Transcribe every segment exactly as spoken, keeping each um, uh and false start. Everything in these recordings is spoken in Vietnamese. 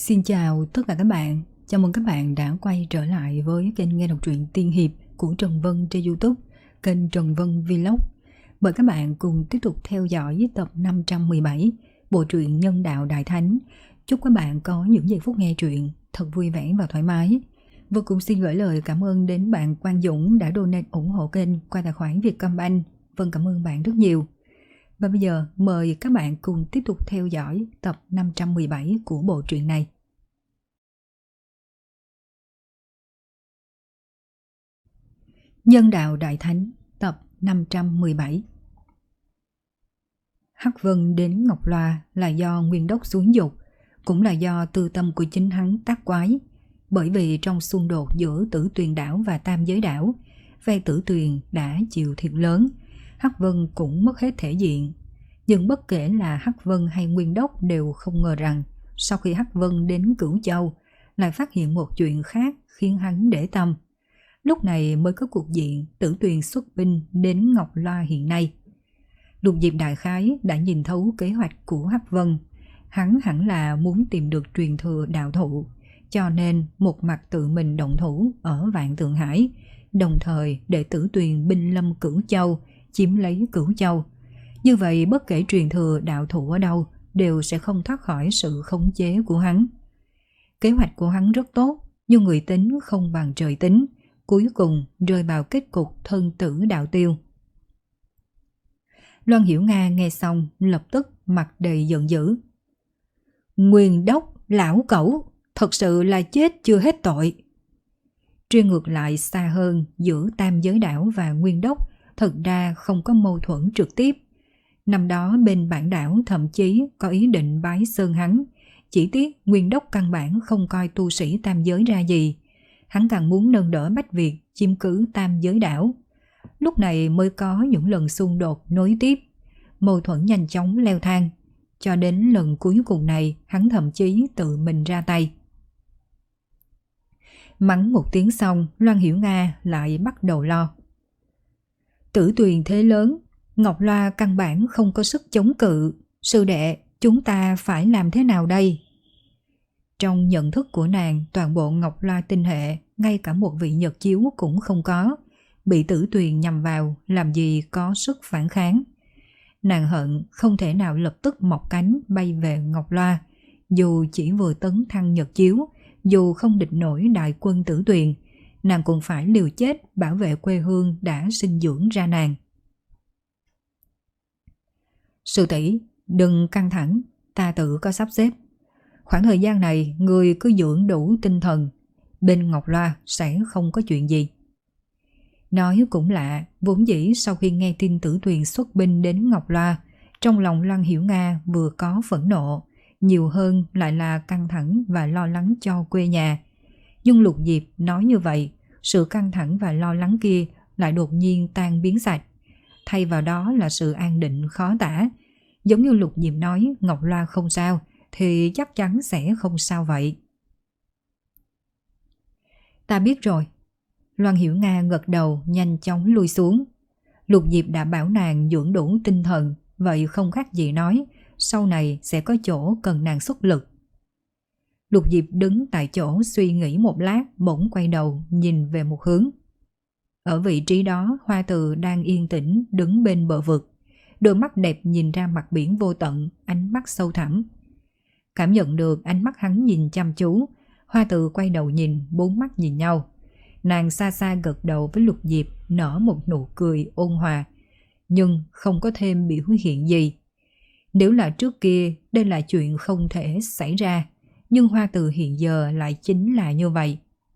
Xin chào tất cả các bạn, chào mừng các bạn đã quay trở lại với kênh nghe đọc truyện tiên hiệp của Trần Vân trên YouTube, kênh Trần Vân Vlog. Mời các bạn cùng tiếp tục theo dõi tập năm trăm mười bảy, bộ truyện Nhân Đạo Đại Thánh. Chúc các bạn có những giây phút nghe truyện thật vui vẻ và thoải mái. Và cũng xin gửi lời cảm ơn đến bạn Quang Dũng đã donate ủng hộ kênh qua tài khoản Vietcombank. Vân cảm ơn bạn rất nhiều. Và bây giờ mời các bạn cùng tiếp tục theo dõi tập năm trăm mười bảy của bộ truyện này. Nhân Đạo Đại Thánh tập năm trăm mười bảy. Hắc Vân đến Ngọc Loa là do Nguyên Đốc xuống dục, cũng là do tư tâm của chính hắn tác quái. Bởi vì trong xung đột giữa Tử Tuyền đảo và Tam Giới đảo, phe Tử Tuyền đã chịu thiệt lớn, Hắc Vân cũng mất hết thể diện. Nhưng bất kể là Hắc Vân hay Nguyên Đốc đều không ngờ rằng sau khi Hắc Vân đến Cửu Châu lại phát hiện một chuyện khác khiến hắn để tâm. Lúc này mới có cuộc diện Tử Tuyền xuất binh đến Ngọc Loa hiện nay. Lục Diệp đại khái đã nhìn thấu kế hoạch của Hắc Vân. Hắn hẳn là muốn tìm được truyền thừa đạo thụ, cho nên một mặt tự mình động thủ ở Vạn Tượng Hải, đồng thời để Tử Tuyền binh lâm Cửu Châu, chiếm lấy Cửu Châu. Như vậy bất kể truyền thừa đạo thụ ở đâu đều sẽ không thoát khỏi sự khống chế của hắn. Kế hoạch của hắn rất tốt, nhưng người tính không bằng trời tính, cuối cùng rơi vào kết cục thân tử đạo tiêu. Loan Hiểu Nga nghe xong lập tức mặt đầy giận dữ. Nguyên Đốc, lão cẩu, thật sự là chết chưa hết tội. Truy ngược lại xa hơn, giữa Tam Giới đảo và Nguyên Đốc thật ra không có mâu thuẫn trực tiếp. Năm đó bên bản đảo thậm chí có ý định bái sơn hắn, chỉ tiếc Nguyên Đốc căn bản không coi tu sĩ Tam Giới ra gì. Hắn càng muốn nâng đỡ Bách Việt chiếm cứ Tam Giới đảo. Lúc này mới có những lần xung đột nối tiếp, mâu thuẫn nhanh chóng leo thang, cho đến lần cuối cùng này hắn thậm chí tự mình ra tay. Mắng một tiếng xong, Loan Hiểu Nga lại bắt đầu lo. Tử Tuyền thế lớn, Ngọc Loa căn bản không có sức chống cự. Sư đệ, chúng ta phải làm thế nào đây? Trong nhận thức của nàng, toàn bộ Ngọc Loa tinh hệ, ngay cả một vị nhật chiếu cũng không có. Bị Tử Tuyền nhằm vào, làm gì có sức phản kháng. Nàng hận không thể nào lập tức mọc cánh bay về Ngọc Loa. Dù chỉ vừa tấn thăng nhật chiếu, dù không địch nổi đại quân Tử Tuyền, nàng cũng phải liều chết bảo vệ quê hương đã sinh dưỡng ra nàng. Sư tỷ, đừng căng thẳng, ta tự có sắp xếp. Khoảng thời gian này người cứ dưỡng đủ tinh thần, bên Ngọc Loa sẽ không có chuyện gì. Nói cũng lạ, vốn dĩ sau khi nghe tin Tử Tuyền xuất binh đến Ngọc Loa, trong lòng Loan Hiểu Nga vừa có phẫn nộ, nhiều hơn lại là căng thẳng và lo lắng cho quê nhà. Nhưng Lục Diệp nói như vậy, sự căng thẳng và lo lắng kia lại đột nhiên tan biến sạch. Thay vào đó là sự an định khó tả. Giống như Lục Diệp nói Ngọc Loa không sao, thì chắc chắn sẽ không sao vậy. Ta biết rồi. Loan Hiểu Nga gật đầu nhanh chóng lui xuống. Lục Diệp đã bảo nàng dưỡng đủ tinh thần, vậy không khác gì nói sau này sẽ có chỗ cần nàng xuất lực. Lục Diệp đứng tại chỗ suy nghĩ một lát, bỗng quay đầu nhìn về một hướng. Ở vị trí đó, Hoa Từ đang yên tĩnh đứng bên bờ vực, đôi mắt đẹp nhìn ra mặt biển vô tận, ánh mắt sâu thẳm. Cảm nhận được ánh mắt hắn nhìn chăm chú, Hoa Từ quay đầu nhìn, bốn mắt nhìn nhau. Nàng xa xa gật đầu với Lục Diệp, nở một nụ cười ôn hòa, nhưng không có thêm biểu hiện gì. Nếu là trước kia, đây là chuyện không thể xảy ra, nhưng Hoa Từ hiện giờ lại chính là như vậy.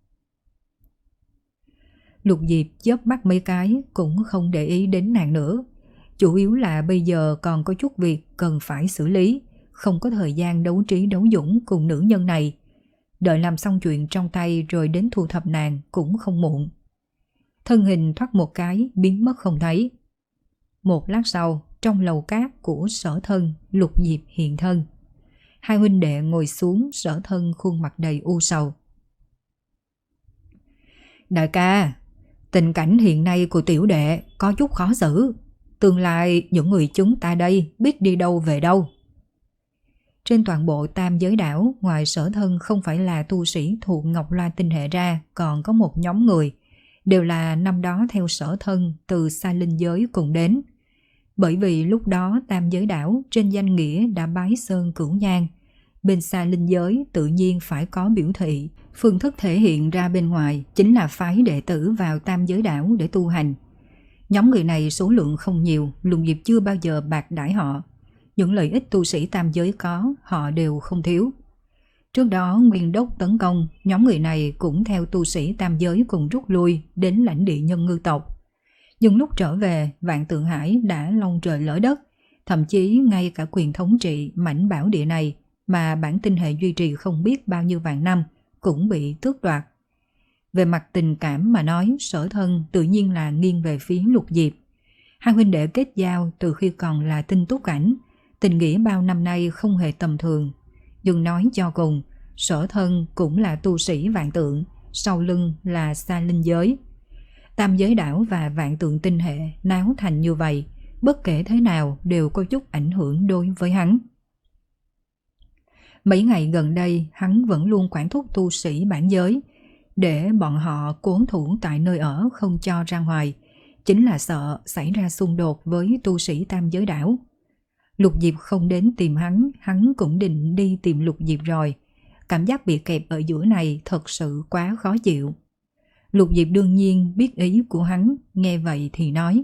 Lục Diệp chớp mắt mấy cái cũng không để ý đến nàng nữa. Chủ yếu là bây giờ còn có chút việc cần phải xử lý, không có thời gian đấu trí đấu dũng cùng nữ nhân này. Đợi làm xong chuyện trong tay rồi đến thu thập nàng cũng không muộn. Thân hình thoát một cái biến mất không thấy. Một lát sau, trong lầu cát của Sở Thân, Lục Diệp hiện thân. Hai huynh đệ ngồi xuống, Sở Thân khuôn mặt đầy u sầu. Đại ca, tình cảnh hiện nay của tiểu đệ có chút khó xử. Tương lai những người chúng ta đây biết đi đâu về đâu. trên toàn bộ tam giới đảo, ngoài Sở Thân không phải là tu sĩ thuộc Ngọc Loa tinh hệ ra, còn có một nhóm người, đều là năm đó theo Sở Thân từ Sa Linh giới cùng đến. Bởi vì lúc đó tam giới đảo trên danh nghĩa đã bái sơn cửu nhang, bên Sa Linh giới tự nhiên phải có biểu thị, phương thức thể hiện ra bên ngoài chính là phái đệ tử vào tam giới đảo để tu hành. Nhóm người này số lượng không nhiều, Lục Diệp chưa bao giờ bạc đãi họ. Những lợi ích tu sĩ tam giới có, họ đều không thiếu. Trước đó Nguyên Đốc tấn công, nhóm người này cũng theo tu sĩ tam giới cùng rút lui đến lãnh địa nhân ngư tộc. Nhưng lúc trở về, Vạn Tượng Hải đã long trời lỡ đất, thậm chí ngay cả quyền thống trị mảnh bảo địa này mà bản tinh hệ duy trì không biết bao nhiêu vạn năm cũng bị tước đoạt. Về mặt tình cảm mà nói, Sở Thân tự nhiên là nghiêng về phía Lục Diệp. Hai huynh đệ kết giao từ khi còn là tinh túc cảnh, tình nghĩa bao năm nay không hề tầm thường. Nhưng nói cho cùng, Sở Thân cũng là tu sĩ vạn tượng, sau lưng là Sa Linh giới. Tam giới đảo và vạn tượng tinh hệ náo thành như vậy, bất kể thế nào đều có chút ảnh hưởng đối với hắn. Mấy ngày gần đây, hắn vẫn luôn quản thúc tu sĩ bản giới, để bọn họ cố thủ tại nơi ở không cho ra ngoài, chính là sợ xảy ra xung đột với tu sĩ tam giới đảo. Lục Diệp không đến tìm hắn, hắn cũng định đi tìm Lục Diệp rồi. Cảm giác bị kẹp ở giữa này thật sự quá khó chịu. Lục Diệp đương nhiên biết ý của hắn, nghe vậy thì nói: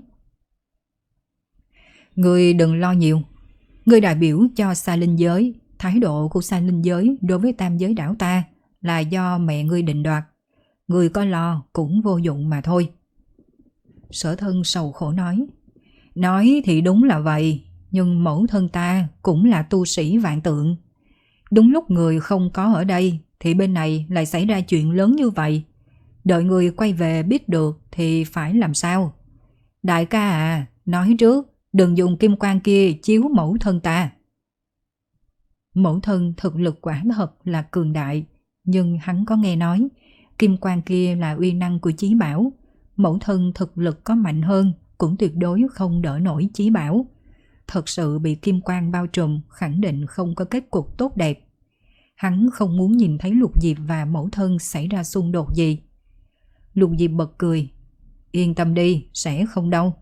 Ngươi đừng lo nhiều, ngươi đại biểu cho Sa Linh giới, thái độ của Sa Linh giới đối với tam giới đảo ta là do mẹ ngươi định đoạt. Ngươi có lo cũng vô dụng mà thôi. Sở Thân sầu khổ nói: Nói thì đúng là vậy, nhưng mẫu thân ta cũng là tu sĩ vạn tượng. Đúng lúc người không có ở đây thì bên này lại xảy ra chuyện lớn như vậy. Đợi người quay về biết được thì phải làm sao? Đại ca à, nói trước, đừng dùng kim quang kia chiếu mẫu thân ta. Mẫu thân thực lực quả thật là cường đại, nhưng hắn có nghe nói kim quang kia là uy năng của chí bảo. Mẫu thân thực lực có mạnh hơn cũng tuyệt đối không đỡ nổi chí bảo. Thật sự bị kim quang bao trùm, khẳng định không có kết cục tốt đẹp. Hắn không muốn nhìn thấy Lục Diệp và mẫu thân xảy ra xung đột gì. Lục Diệp bật cười: Yên tâm đi, sẽ không đâu.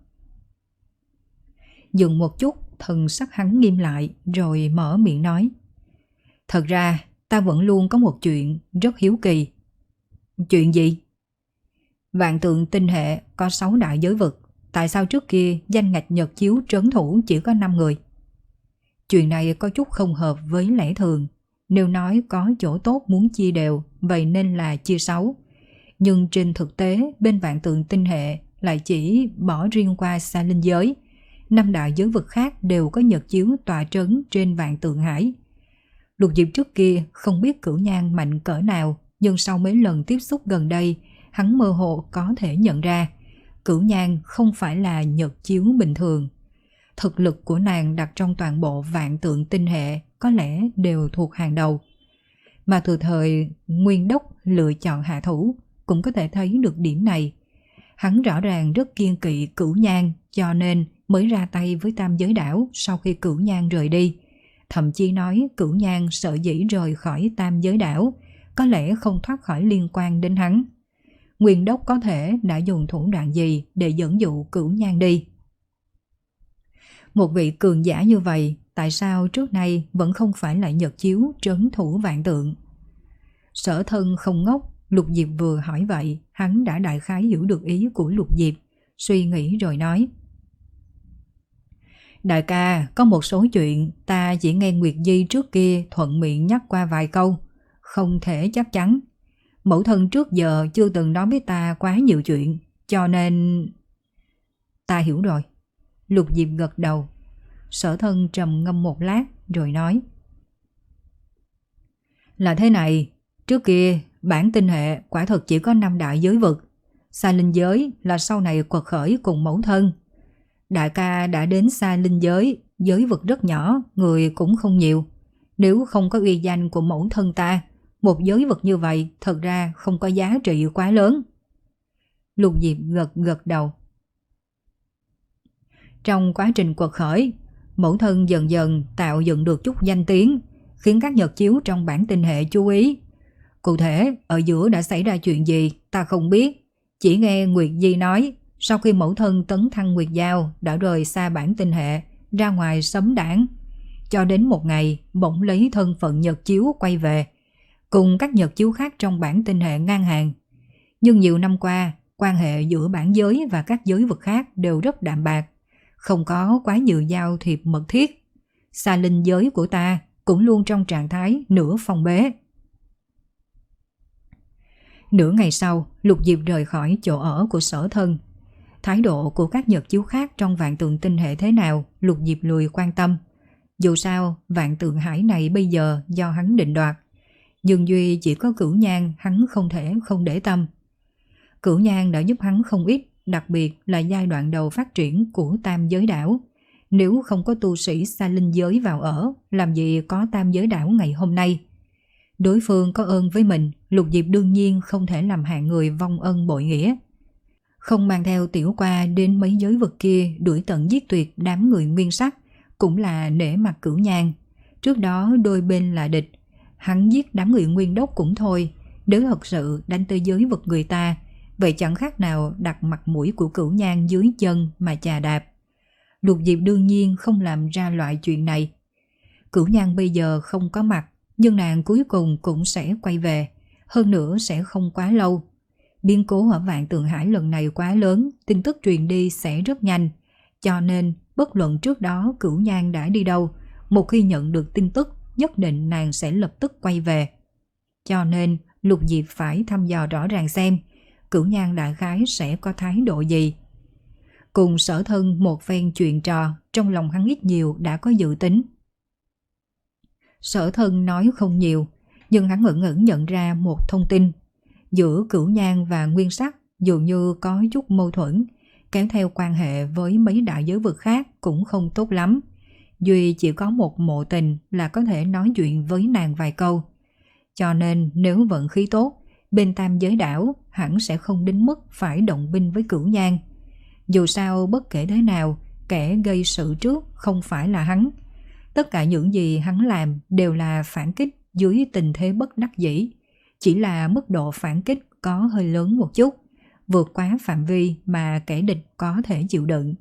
Dừng một chút, thần sắc hắn nghiêm lại rồi mở miệng nói: Thật ra ta vẫn luôn có một chuyện rất hiếu kỳ. Chuyện gì? Vạn tượng tinh hệ có sáu đại giới vực, tại sao trước kia danh ngạch nhật chiếu trấn thủ chỉ có năm người? Chuyện này có chút không hợp với lẽ thường. Nếu nói có chỗ tốt muốn chia đều, vậy nên là chia sáu. Nhưng trên thực tế, bên vạn tượng tinh hệ lại chỉ bỏ riêng qua Sa Linh giới. Năm đại giới vực khác đều có nhật chiếu tọa trấn trên vạn tượng hải. Lục Diệp trước kia không biết cửu nhang mạnh cỡ nào, nhưng sau mấy lần tiếp xúc gần đây, hắn mơ hồ có thể nhận ra cửu nhang không phải là nhật chiếu bình thường. Thực lực của nàng đặt trong toàn bộ vạn tượng tinh hệ có lẽ đều thuộc hàng đầu. Mà từ thời Nguyên Đốc lựa chọn hạ thủ cũng có thể thấy được điểm này. Hắn rõ ràng rất kiêng kỵ cửu nhang, cho nên mới ra tay với tam giới đảo sau khi cửu nhang rời đi. Thậm chí nói cửu nhang sợ dĩ rời khỏi tam giới đảo, có lẽ không thoát khỏi liên quan đến hắn. Nguyên Đốc có thể đã dùng thủ đoạn gì để dẫn dụ cửu nhang đi? Một vị cường giả như vậy, tại sao trước nay vẫn không phải là nhật chiếu trấn thủ vạn tượng? Sở Thân không ngốc, Lục Diệp vừa hỏi vậy, hắn đã đại khái hiểu được ý của Lục Diệp, suy nghĩ rồi nói: Đại ca, có một số chuyện ta chỉ nghe Nguyệt Di trước kia thuận miệng nhắc qua vài câu, không thể chắc chắn. Mẫu thân trước giờ chưa từng nói với ta quá nhiều chuyện, cho nên... Ta hiểu rồi. Lục Diệp gật đầu. Sở Thân trầm ngâm một lát rồi nói: Là thế này, trước kia bản tinh hệ quả thực chỉ có năm đại giới vực. Sa Linh giới là sau này quật khởi cùng mẫu thân. Đại ca đã đến Sa Linh giới, giới vực rất nhỏ, người cũng không nhiều. Nếu không có uy danh của mẫu thân ta, một giới vực như vậy thật ra không có giá trị quá lớn. Lục Diệp gật gật đầu. Trong quá trình quật khởi, mẫu thân dần dần tạo dựng được chút danh tiếng. khiến các nhật chiếu trong bản tinh hệ chú ý. Cụ thể, ở giữa đã xảy ra chuyện gì, ta không biết. Chỉ nghe Nguyệt Di nói, sau khi mẫu thân tấn thăng Nguyệt Giao đã rời xa bản tinh hệ, ra ngoài sấm đảng. Cho đến một ngày, bỗng lấy thân phận nhật chiếu quay về, cùng các nhật chiếu khác trong bản tinh hệ ngang hàng. Nhưng nhiều năm qua, quan hệ giữa bản giới và các giới vực khác đều rất đạm bạc, không có quá nhiều giao thiệp mật thiết. Xa linh giới của ta cũng luôn trong trạng thái nửa phong bế. Nửa ngày sau, Lục Diệp rời khỏi chỗ ở của Sở Thân. Thái độ của các nhật chiếu khác trong vạn tượng tinh hệ thế nào, Lục Diệp lười quan tâm. Dù sao, vạn tượng hải này bây giờ do hắn định đoạt. Nhưng duy chỉ có Cửu Nhan hắn không thể không để tâm. Cửu Nhan đã giúp hắn không ít, đặc biệt là giai đoạn đầu phát triển của tam giới đảo. Nếu không có tu sĩ xa linh giới vào ở, làm gì có tam giới đảo ngày hôm nay. Đối phương có ơn với mình, Lục Diệp đương nhiên không thể làm hạng người vong ân bội nghĩa. Không mang theo Tiểu Qua đến mấy giới vực kia đuổi tận giết tuyệt đám người nguyên sắc, cũng là nể mặt Cửu Nhan. Trước đó đôi bên là địch, hắn giết đám người nguyên đốc cũng thôi, nếu thật sự đánh tới giới vực người ta, vậy chẳng khác nào đặt mặt mũi của Cửu Nhan dưới chân mà chà đạp. Lục Diệp đương nhiên không làm ra loại chuyện này. Cửu Nhan bây giờ không có mặt, nhưng nàng cuối cùng cũng sẽ quay về, hơn nữa sẽ không quá lâu. Biến cố ở Vạn Tượng Hải lần này quá lớn, tin tức truyền đi sẽ rất nhanh, cho nên bất luận trước đó Cửu Nhan đã đi đâu, một khi nhận được tin tức nhất định nàng sẽ lập tức quay về. Cho nên Lục Diệp phải thăm dò rõ ràng xem Cửu Nhan đại khái sẽ có thái độ gì. Cùng Sở Thân một phen chuyện trò, trong lòng hắn ít nhiều đã có dự tính. Sở Thân nói không nhiều, nhưng hắn ẩn ẩn nhận ra một thông tin. Giữa Cửu Nhan và Nguyên Sắc dường như có chút mâu thuẫn, kéo theo quan hệ với mấy đại giới vực khác cũng không tốt lắm. Duy chỉ có một Mộ Tình là có thể nói chuyện với nàng vài câu. Cho nên nếu vận khí tốt, bên tam giới đảo hẳn sẽ không đến mức phải động binh với Cửu Nhan. Dù sao bất kể thế nào, kẻ gây sự trước không phải là hắn. Tất cả những gì hắn làm đều là phản kích dưới tình thế bất đắc dĩ. Chỉ là mức độ phản kích có hơi lớn một chút, vượt quá phạm vi mà kẻ địch có thể chịu đựng.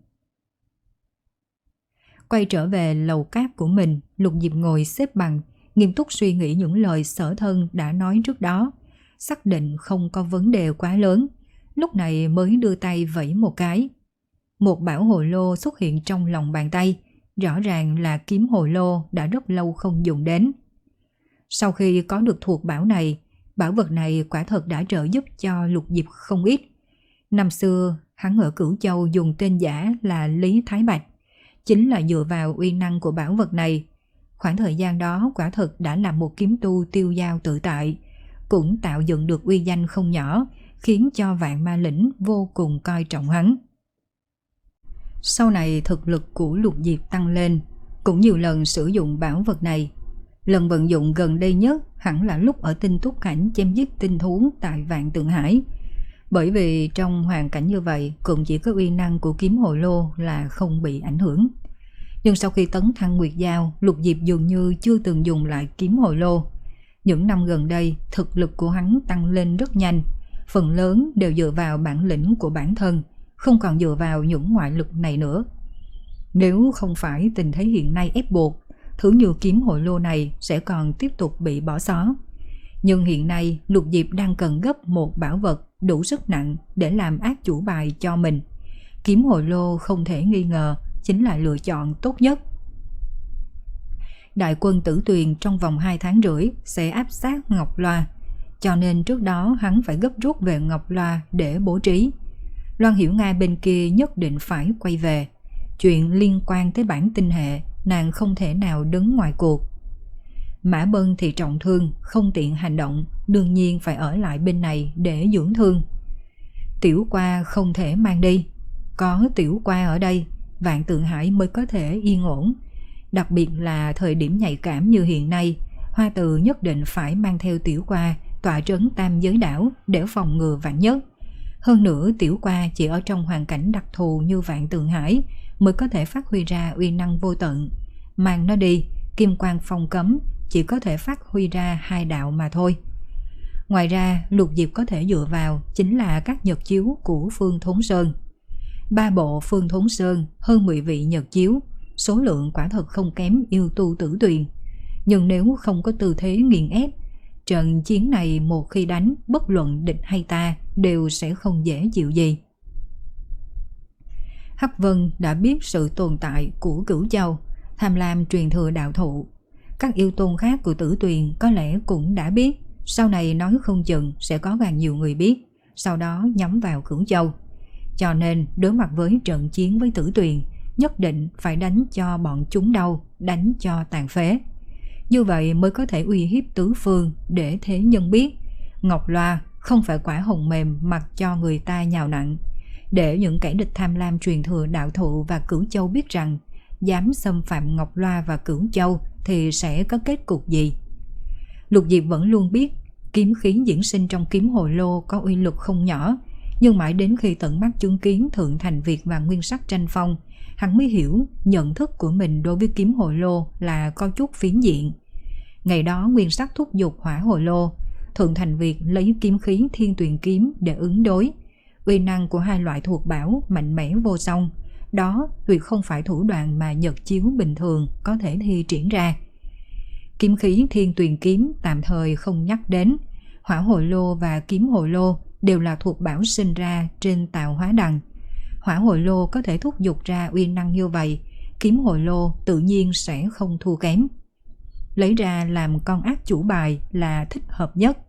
Quay trở về lầu cát của mình, Lục Diệp ngồi xếp bằng, nghiêm túc suy nghĩ những lời Sở Thân đã nói trước đó, xác định không có vấn đề quá lớn, lúc này mới đưa tay vẫy một cái. Một bảo hồ lô xuất hiện trong lòng bàn tay, rõ ràng là kiếm hồ lô đã rất lâu không dùng đến. Sau khi có được thuộc bảo này, bảo vật này quả thật đã trợ giúp cho Lục Diệp không ít. Năm xưa, hắn ở Cửu Châu dùng tên giả là Lý Thái Bạch, chính là dựa vào uy năng của bảo vật này. Khoảng thời gian đó quả thật đã là một kiếm tu tiêu dao tự tại, cũng tạo dựng được uy danh không nhỏ, khiến cho Vạn Ma Lĩnh vô cùng coi trọng hắn. Sau này thực lực của Lục Diệp tăng lên, cũng nhiều lần sử dụng bảo vật này. Lần vận dụng gần đây nhất hẳn là lúc ở tinh túc cảnh chém giết tinh thú tại Vạn Tượng Hải. Bởi vì trong hoàn cảnh như vậy cũng chỉ có uy năng của kiếm hồ lô là không bị ảnh hưởng. Nhưng sau khi tấn thăng Nguyệt Giao, Lục Diệp dường như chưa từng dùng lại kiếm hồ lô. Những năm gần đây, thực lực của hắn tăng lên rất nhanh, phần lớn đều dựa vào bản lĩnh của bản thân, không còn dựa vào những ngoại lực này nữa. Nếu không phải tình thế hiện nay ép buộc, thứ như kiếm hồ lô này sẽ còn tiếp tục bị bỏ xó. Nhưng hiện nay Lục Diệp đang cần gấp một bảo vật đủ sức nặng để làm ác chủ bài cho mình. Kiếm hồ lô không thể nghi ngờ chính là lựa chọn tốt nhất. Đại quân Tử Tuyền trong vòng hai tháng rưỡi sẽ áp sát Ngọc Loa, cho nên trước đó hắn phải gấp rút về Ngọc Loa để bố trí. Loan Hiểu Nga bên kia nhất định phải quay về. Chuyện liên quan tới bản tinh hệ, nàng không thể nào đứng ngoài cuộc. Mã Bân thì trọng thương, không tiện hành động, đương nhiên phải ở lại bên này để dưỡng thương. Tiểu Qua không thể mang đi. Có Tiểu Qua ở đây, Vạn Tượng Hải mới có thể yên ổn. Đặc biệt là thời điểm nhạy cảm như hiện nay, Hoa Từ nhất định phải mang theo Tiểu Qua tọa trấn tam giới đảo để phòng ngừa vạn nhất. Hơn nữa Tiểu Qua chỉ ở trong hoàn cảnh đặc thù như Vạn Tượng Hải mới có thể phát huy ra uy năng vô tận. Mang nó đi, kim quang phong cấm, chỉ có thể phát huy ra hai đạo mà thôi. Ngoài ra, Lục Diệp có thể dựa vào chính là các nhật chiếu của Phương Thốn Sơn. Ba bộ Phương Thốn Sơn, hơn mười vị nhật chiếu, số lượng quả thật không kém yêu tu Tử Tuyền. Nhưng nếu không có tư thế nghiền ép, trận chiến này một khi đánh, bất luận địch hay ta đều sẽ không dễ chịu gì. Hắc Vân đã biết sự tồn tại của Cửu Châu, tham lam truyền thừa đạo thụ. Các yêu tôn khác của Tử Tuyền có lẽ cũng đã biết, sau này nói không chừng sẽ có càng nhiều người biết, sau đó nhắm vào Cửu Châu. Cho nên đối mặt với trận chiến với Tử Tuyền, nhất định phải đánh cho bọn chúng đau, đánh cho tàn phế. Như vậy mới có thể uy hiếp tứ phương để thế nhân biết Ngọc Loa không phải quả hồng mềm mặc cho người ta nhào nặn, để những kẻ địch tham lam truyền thừa đạo thụ và Cửu Châu biết rằng dám xâm phạm Ngọc Loa và Cửu Châu thì sẽ có kết cục gì. Lục Diệp vẫn luôn biết kiếm khí diễn sinh trong kiếm hồ lô có uy lực không nhỏ, nhưng mãi đến khi tận mắt chứng kiến Thượng Thành Việt và Nguyên Sắc tranh phong, hắn mới hiểu nhận thức của mình đối với kiếm hồ lô là có chút phiến diện. Ngày đó Nguyên Sắc thúc giục hỏa hồ lô, Thượng Thành Việt lấy kiếm khí Thiên Tuyền kiếm để ứng đối. Uy năng của hai loại thuộc bảo mạnh mẽ vô song, đó tuyệt không phải thủ đoạn mà nhật chiếu bình thường có thể thi triển ra. Kiếm khí Thiên Tuyền kiếm tạm thời không nhắc đến, hỏa hồ lô và kiếm hồ lô đều là thuộc bảo sinh ra trên tạo hóa đằng. Hỏa hồ lô có thể thúc giục ra uy năng như vậy, kiếm hồ lô tự nhiên sẽ không thua kém. Lấy ra làm con ác chủ bài là thích hợp nhất.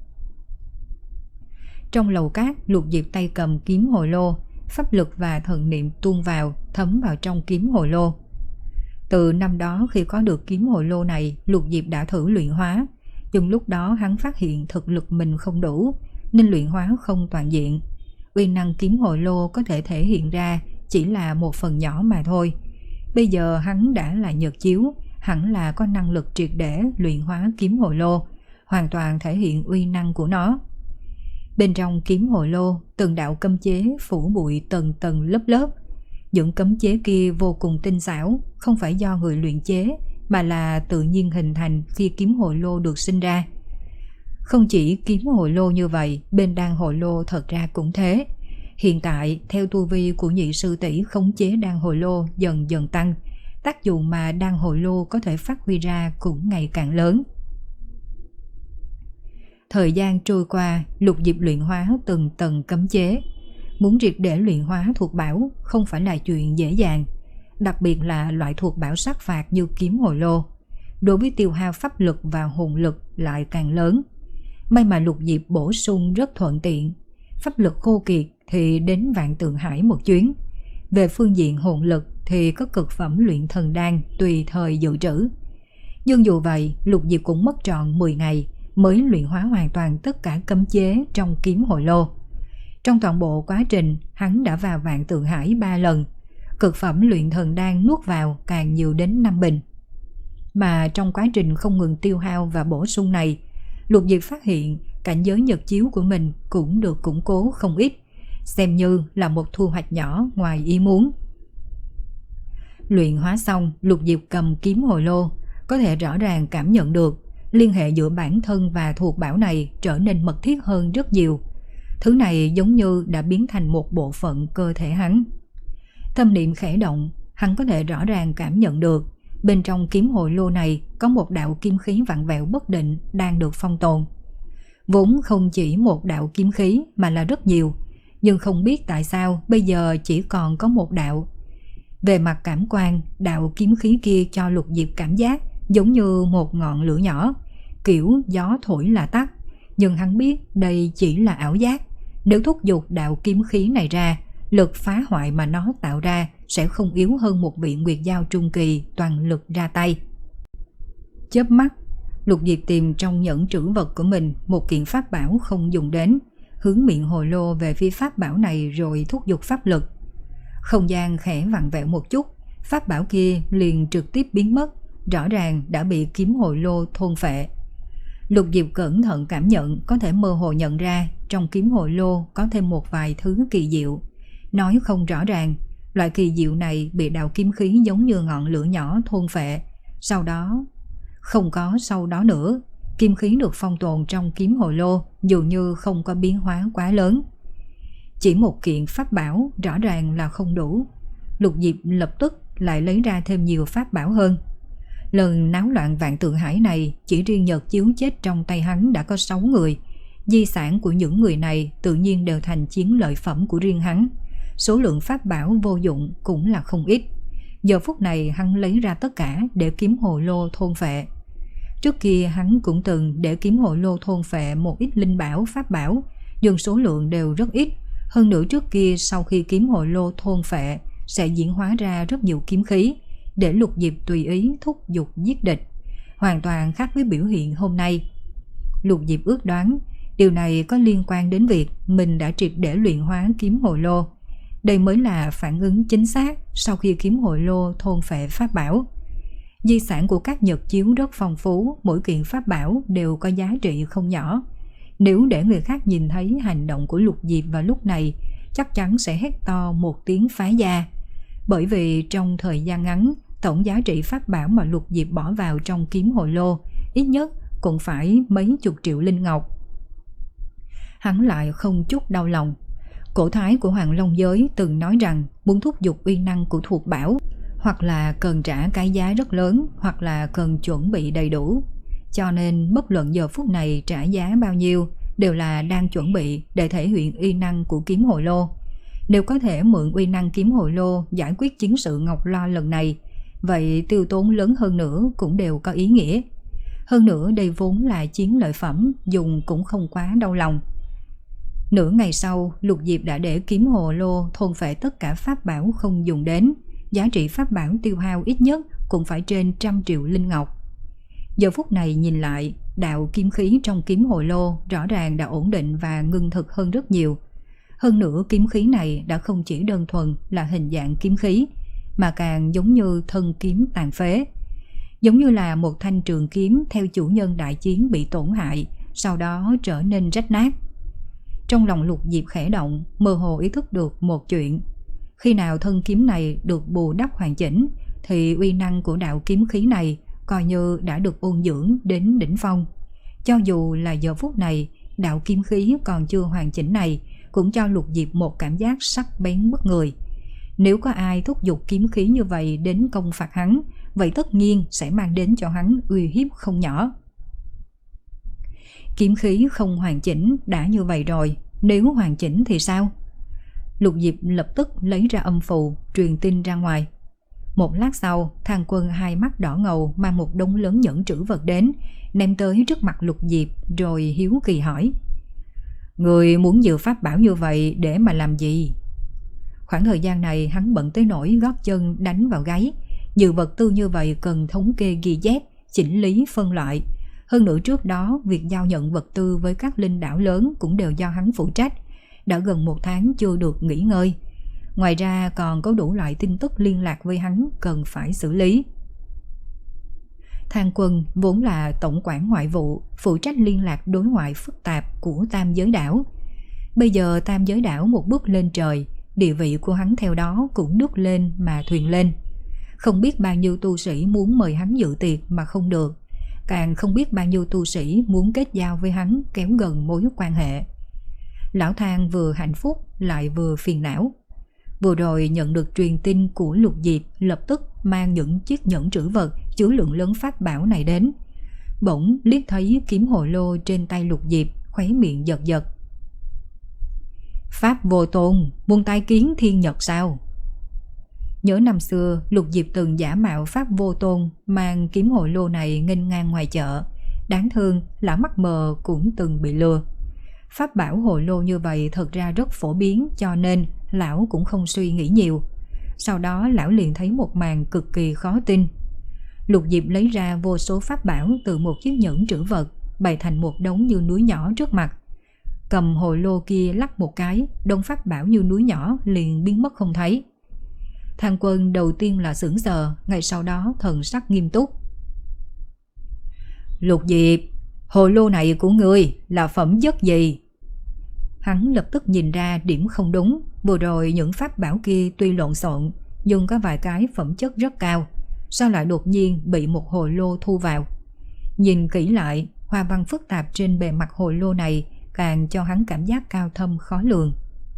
Trong lầu cát, Lục Diệp tay cầm kiếm hồ lô, pháp lực và thần niệm tuôn vào, thấm vào trong kiếm hồ lô. Từ năm đó khi có được kiếm hồ lô này, Lục Diệp đã thử luyện hóa, nhưng lúc đó hắn phát hiện thực lực mình không đủ, nên luyện hóa không toàn diện. Uy năng kiếm hồ lô có thể thể hiện ra chỉ là một phần nhỏ mà thôi. Bây giờ hắn đã là nhật chiếu, hẳn là có năng lực triệt để luyện hóa kiếm hồ lô, hoàn toàn thể hiện uy năng của nó. Bên trong kiếm hồ lô, từng đạo cấm chế phủ bụi tầng tầng lớp lớp. Những cấm chế kia vô cùng tinh xảo, không phải do người luyện chế, mà là tự nhiên hình thành khi kiếm hồ lô được sinh ra. Không chỉ kiếm hồ lô như vậy, bên đan hồ lô thật ra cũng thế. Hiện tại, theo tu vi của nhị sư tỷ khống chế đan hồ lô dần dần tăng, tác dụng mà đan hồ lô có thể phát huy ra cũng ngày càng lớn. Thời gian trôi qua, Lục Diệp luyện hóa từng tầng cấm chế. Muốn triệt để luyện hóa thuộc bảo không phải là chuyện dễ dàng, đặc biệt là loại thuộc bảo sát phạt như kiếm hồ lô. Đối với tiêu hao pháp lực và hồn lực lại càng lớn. May mà Lục Diệp bổ sung rất thuận tiện. Pháp lực khô kiệt thì đến Vạn Tượng Hải một chuyến. Về phương diện hồn lực thì có cực phẩm luyện thần đan tùy thời dự trữ. Nhưng dù vậy, Lục Diệp cũng mất trọn mười ngày mới luyện hóa hoàn toàn tất cả cấm chế trong kiếm hồ lô. Trong toàn bộ quá trình, hắn đã vào Vạn Tượng Hải ba lần. Cực phẩm luyện thần đan nuốt vào càng nhiều đến năm bình. Mà trong quá trình không ngừng tiêu hao và bổ sung này, Lục Diệp phát hiện cảnh giới nhật chiếu của mình cũng được củng cố không ít, xem như là một thu hoạch nhỏ ngoài ý muốn. Luyện hóa xong, Lục Diệp cầm kiếm hồ lô, có thể rõ ràng cảm nhận được liên hệ giữa bản thân và thuộc bảo này trở nên mật thiết hơn rất nhiều. Thứ này giống như đã biến thành một bộ phận cơ thể hắn. Tâm niệm khẽ động, hắn có thể rõ ràng cảm nhận được bên trong kiếm hồ lô này có một đạo kim khí vặn vẹo bất định đang được phong tồn. Vốn không chỉ một đạo kim khí mà là rất nhiều, nhưng không biết tại sao bây giờ chỉ còn có một đạo. Về mặt cảm quan, đạo kiếm khí kia cho Lục Diệp cảm giác giống như một ngọn lửa nhỏ, kiểu gió thổi là tắt, nhưng hắn biết đây chỉ là ảo giác. Nếu thúc giục đạo kiếm khí này ra, lực phá hoại mà nó tạo ra sẽ không yếu hơn một vị nguyệt giao trung kỳ toàn lực ra tay. Chớp mắt, Lục Diệp tìm trong nhẫn trữ vật của mình một kiện pháp bảo không dùng đến, hướng miệng hồ lô về phía pháp bảo này rồi thúc giục pháp lực. Không gian khẽ vặn vẹo một chút, pháp bảo kia liền trực tiếp biến mất, rõ ràng đã bị kiếm hồ lô thôn phệ. Lục Diệp cẩn thận cảm nhận, có thể mơ hồ nhận ra trong kiếm hồ lô có thêm một vài thứ kỳ diệu. Nói không rõ ràng, loại kỳ diệu này bị đạo kiếm khí giống như ngọn lửa nhỏ thôn phệ. Sau đó, Không có sau đó nữa, kim khí được phong tồn trong kiếm hồ lô dường như không có biến hóa quá lớn. Chỉ một kiện pháp bảo rõ ràng là không đủ. Lục Diệp lập tức lại lấy ra thêm nhiều pháp bảo hơn. Lần náo loạn vạn tượng hải này, chỉ riêng Nhật chiếu chết trong tay hắn đã có sáu người. Di sản của những người này tự nhiên đều thành chiến lợi phẩm của riêng hắn. Số lượng pháp bảo vô dụng cũng là không ít. Giờ phút này hắn lấy ra tất cả để kiếm hồ lô thôn phệ. Trước kia hắn cũng từng để kiếm hồ lô thôn phệ một ít linh bảo pháp bảo, nhưng số lượng đều rất ít. Hơn nữa trước kia sau khi kiếm hồ lô thôn phệ sẽ diễn hóa ra rất nhiều kiếm khí để Lục Diệp tùy ý thúc giục giết địch, hoàn toàn khác với biểu hiện hôm nay. Lục Diệp ước đoán điều này có liên quan đến việc mình đã triệt để luyện hóa kiếm hồ lô. Đây mới là phản ứng chính xác sau khi kiếm hồ lô thôn phệ pháp bảo. Di sản của các Nhật chiếu rất phong phú, mỗi kiện pháp bảo đều có giá trị không nhỏ. Nếu để người khác nhìn thấy hành động của Lục Diệp vào lúc này, chắc chắn sẽ hét to một tiếng phá gia. Bởi vì trong thời gian ngắn, tổng giá trị pháp bảo mà Lục Diệp bỏ vào trong kiếm hồ lô ít nhất cũng phải mấy chục triệu linh ngọc. Hắn lại không chút đau lòng. Cổ thái của Hoàng Long Giới từng nói rằng muốn thúc giục uy năng của thuộc bảo, hoặc là cần trả cái giá rất lớn, hoặc là cần chuẩn bị đầy đủ. Cho nên bất luận giờ phút này trả giá bao nhiêu đều là đang chuẩn bị để thể hiện uy năng của kiếm hồ lô. Nếu có thể mượn uy năng kiếm hồ lô giải quyết chiến sự Ngọc Lo lần này, vậy tiêu tốn lớn hơn nữa cũng đều có ý nghĩa. Hơn nữa đây vốn là chiến lợi phẩm, dùng cũng không quá đau lòng. Nửa ngày sau, Lục Diệp đã để kiếm hồ lô thôn phệ tất cả pháp bảo không dùng đến. Giá trị pháp bảo tiêu hao ít nhất cũng phải trên trăm triệu linh ngọc. Giờ phút này nhìn lại, đạo kim khí trong kiếm hồ lô rõ ràng đã ổn định và ngưng thực hơn rất nhiều. Hơn nữa kiếm khí này đã không chỉ đơn thuần là hình dạng kiếm khí, mà càng giống như thân kiếm tàn phế. Giống như là một thanh trường kiếm theo chủ nhân đại chiến bị tổn hại, sau đó trở nên rách nát. Trong lòng Lục Diệp khẽ động, mơ hồ ý thức được một chuyện. Khi nào thân kiếm này được bù đắp hoàn chỉnh, thì uy năng của đạo kiếm khí này coi như đã được ôn dưỡng đến đỉnh phong. Cho dù là giờ phút này, đạo kiếm khí còn chưa hoàn chỉnh này cũng cho Lục Diệp một cảm giác sắc bén bất người. Nếu có ai thúc giục kiếm khí như vậy đến công phạt hắn, vậy tất nhiên sẽ mang đến cho hắn uy hiếp không nhỏ. Kiếm khí không hoàn chỉnh đã như vậy rồi, nếu hoàn chỉnh thì sao? Lục Diệp lập tức lấy ra âm phù, truyền tin ra ngoài. Một lát sau, Thang Quân hai mắt đỏ ngầu mang một đống lớn nhẫn trữ vật đến, ném tới trước mặt Lục Diệp rồi hiếu kỳ hỏi: Người muốn dự pháp bảo như vậy để mà làm gì? Khoảng thời gian này hắn bận tới nỗi gót chân đánh vào gáy. Dự vật tư như vậy cần thống kê ghi chép, chỉnh lý phân loại. Hơn nữa trước đó, việc giao nhận vật tư với các linh đảo lớn cũng đều do hắn phụ trách. Đã gần một tháng chưa được nghỉ ngơi. Ngoài ra còn có đủ loại tin tức liên lạc với hắn cần phải xử lý. Thang Quân vốn là tổng quản ngoại vụ, phụ trách liên lạc đối ngoại phức tạp của Tam Giới Đảo. Bây giờ Tam Giới Đảo một bước lên trời, địa vị của hắn theo đó cũng nước lên mà thuyền lên. Không biết bao nhiêu tu sĩ muốn mời hắn dự tiệc mà không được, càng không biết bao nhiêu tu sĩ muốn kết giao với hắn kéo gần mối quan hệ. Lão Thang vừa hạnh phúc lại vừa phiền não. Vừa rồi nhận được truyền tin của Lục Diệp, lập tức mang những chiếc nhẫn trữ vật chứa lượng lớn pháp bảo này đến. Bỗng liếc thấy kiếm hồ lô trên tay Lục Diệp, khóe miệng giật giật. Pháp vô tôn, muốn tai kiến thiên nhật sao? Nhớ năm xưa Lục Diệp từng giả mạo Pháp vô tôn, mang kiếm hồ lô này nghênh ngang ngoài chợ. Đáng thương lão mắt mờ cũng từng bị lừa. Pháp bảo hồ lô như vậy thật ra rất phổ biến, cho nên lão cũng không suy nghĩ nhiều. Sau đó lão liền thấy một màn cực kỳ khó tin. Lục Diệp lấy ra vô số pháp bảo từ một chiếc nhẫn trữ vật, bày thành một đống như núi nhỏ trước mặt. Cầm hồ lô kia lắc một cái, đống pháp bảo như núi nhỏ liền biến mất không thấy. Thang Quân đầu tiên là sững sờ, ngay sau đó thần sắc nghiêm túc. Lục Diệp, hồ lô này của ngươi là phẩm chất gì? Hắn lập tức nhìn ra điểm không đúng. Vừa rồi những pháp bảo kia tuy lộn xộn, nhưng có vài cái phẩm chất rất cao. Sao lại đột nhiên bị một hồ lô thu vào? Nhìn kỹ lại, hoa văn phức tạp trên bề mặt hồ lô này càng cho hắn cảm giác cao thâm khó lường.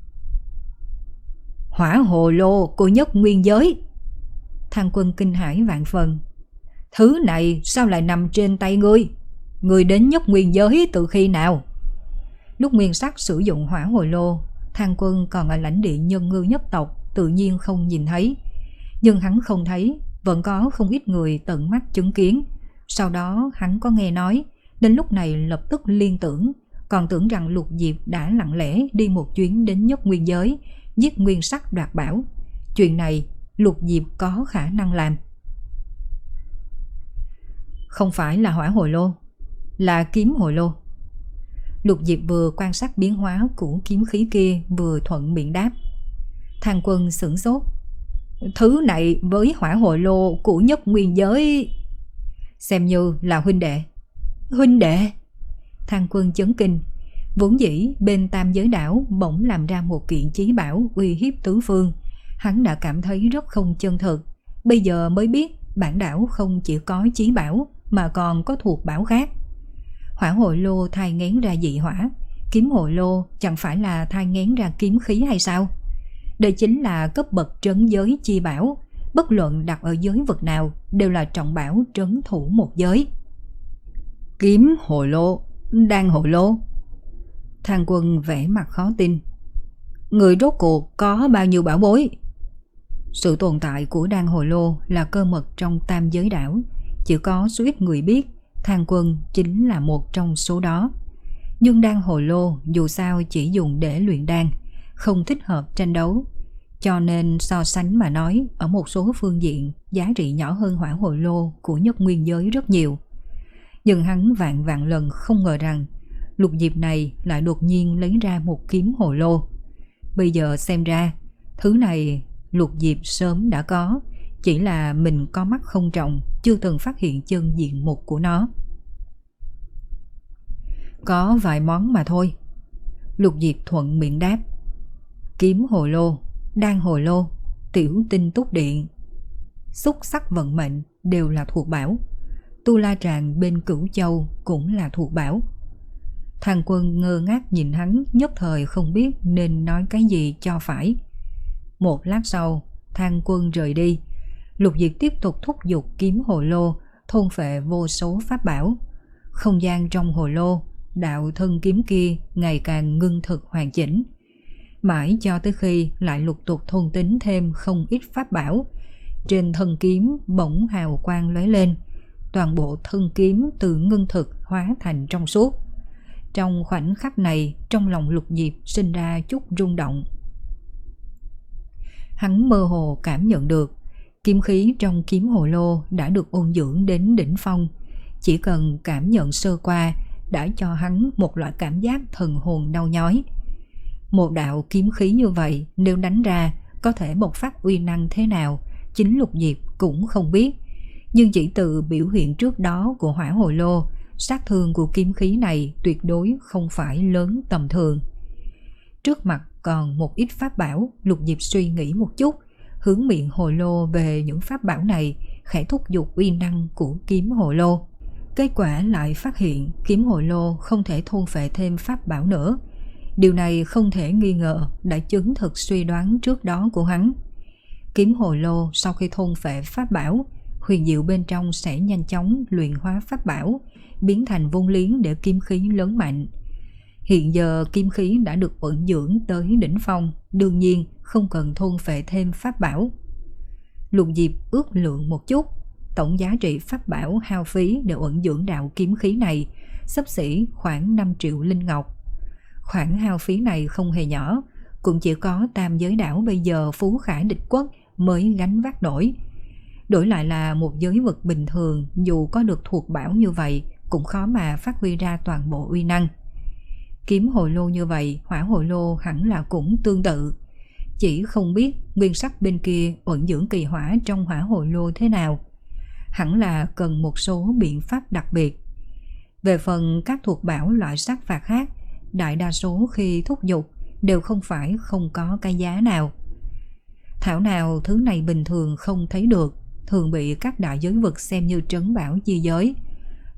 Hỏa hồ lô của Nhất Nguyên Giới. Thang Quân kinh hãi vạn phần. Thứ này sao lại nằm trên tay ngươi? Ngươi đến Nhất Nguyên Giới từ khi nào? Lúc Nguyên Sắc sử dụng hỏa hồ lô, Thang Quân còn ở lãnh địa Nhân Ngư nhất tộc, tự nhiên không nhìn thấy. Nhưng hắn không thấy, vẫn có không ít người tận mắt chứng kiến. Sau đó hắn có nghe nói, đến lúc này lập tức liên tưởng, còn tưởng rằng Lục Diệp đã lặng lẽ đi một chuyến đến Nhất Nguyên Giới, giết Nguyên Sắc đoạt bảo. Chuyện này Lục Diệp có khả năng làm. Không phải là hỏa hồ lô, là kiếm hồ lô. Lục Diệp vừa quan sát biến hóa của kiếm khí kia, vừa thuận miệng đáp. Thang Quân sửng sốt. Thứ này với hỏa hồ lô của Nhất Nguyên Giới xem như là huynh đệ. Huynh đệ? Thang Quân chấn kinh. Vốn dĩ bên Tam Giới Đảo bỗng làm ra một kiện chí bảo uy hiếp tứ phương, hắn đã cảm thấy rất không chân thực. Bây giờ mới biết bản đảo không chỉ có chí bảo mà còn có thuộc bảo khác. Hỏa hồ lô thai nghén ra dị hỏa, kiếm hồ lô chẳng phải là thai nghén ra kiếm khí hay sao? Đây chính là cấp bậc trấn giới chi bảo, bất luận đặt ở giới vực nào đều là trọng bảo trấn thủ một giới. Kiếm hồ lô, đan hồ lô. Thang Quân vẻ mặt khó tin. Người rốt cuộc có bao nhiêu bảo bối? Sự tồn tại của đan hồ lô là cơ mật trong Tam Giới Đảo, chỉ có số ít người biết. Thang Quân chính là một trong số đó. Nhưng đan hồ lô dù sao chỉ dùng để luyện đan, không thích hợp tranh đấu, cho nên so sánh mà nói, ở một số phương diện giá trị nhỏ hơn hỏa hồ lô của Nhất Nguyên Giới rất nhiều. Nhưng hắn vạn vạn lần không ngờ rằng Lục Diệp này lại đột nhiên lấy ra một kiếm hồ lô. Bây giờ xem ra thứ này Lục Diệp sớm đã có, chỉ là mình có mắt không trọng, chưa từng phát hiện chân diện mục của nó. Có vài món mà thôi. Lục Diệp thuận miệng đáp. Kiếm hồ lô, đan hồ lô, tiểu tinh túc điện, xúc sắc vận mệnh đều là thuộc bảo. Tu La Tràng bên Cửu Châu cũng là thuộc bảo. Thang Quân ngơ ngác nhìn hắn, nhất thời không biết nên nói cái gì cho phải. Một lát sau, Thang Quân rời đi. Lục Diệp tiếp tục thúc giục kiếm hồ lô, thôn phệ vô số pháp bảo. Không gian trong hồ lô, đạo thân kiếm kia ngày càng ngưng thực hoàn chỉnh. Mãi cho tới khi lại lục tục thôn tính thêm không ít pháp bảo. Trên thân kiếm bỗng hào quang lóe lên, toàn bộ thân kiếm từ ngưng thực hóa thành trong suốt. Trong khoảnh khắc này, trong lòng Lục Diệp sinh ra chút rung động. Hắn mơ hồ cảm nhận được kiếm khí trong kiếm hồ lô đã được ôn dưỡng đến đỉnh phong. Chỉ cần cảm nhận sơ qua đã cho hắn một loại cảm giác thần hồn đau nhói. Một đạo kiếm khí như vậy nếu đánh ra có thể bộc phát uy năng thế nào, chính Lục Diệp cũng không biết. Nhưng chỉ từ biểu hiện trước đó của hỏa hồ lô, sát thương của kiếm khí này tuyệt đối không phải lớn tầm thường. Trước mặt còn một ít pháp bảo, Lục Diệp suy nghĩ một chút, hướng miệng hồ lô về những pháp bảo này, khẽ thúc giục uy năng của kiếm hồ lô. Kết quả lại phát hiện kiếm hồ lô không thể thôn phệ thêm pháp bảo nữa. Điều này không thể nghi ngờ đã chứng thực suy đoán trước đó của hắn. Kiếm hồ lô sau khi thôn phệ pháp bảo, huyền diệu bên trong sẽ nhanh chóng luyện hóa pháp bảo, biến thành vung liếng để kiếm khí lớn mạnh. Hiện giờ kiếm khí đã được ẩn dưỡng tới đỉnh phong, đương nhiên không cần thôn phệ thêm pháp bảo. Lục Diệp ước lượng một chút, tổng giá trị pháp bảo hao phí để ẩn dưỡng đạo kiếm khí này xấp xỉ khoảng năm triệu linh ngọc. Khoản hao phí này không hề nhỏ, cũng chỉ có Tam Giới Đảo bây giờ phú khả địch quốc mới gánh vác nổi. Đổi lại là một giới vực bình thường, dù có được thuộc bảo như vậy cũng khó mà phát huy ra toàn bộ uy năng. Kiếm hồ lô như vậy, hỏa hồ lô hẳn là cũng tương tự. Chỉ không biết nguyên sắc bên kia ẩn dưỡng kỳ hỏa trong hỏa hồ lô thế nào. Hẳn là cần một số biện pháp đặc biệt. Về phần các thuộc bảo loại sát phạt khác, đại đa số khi thúc giục đều không phải không có cái giá nào. Thảo nào thứ này bình thường không thấy được, thường bị các đại giới vực xem như trấn bảo chi giới.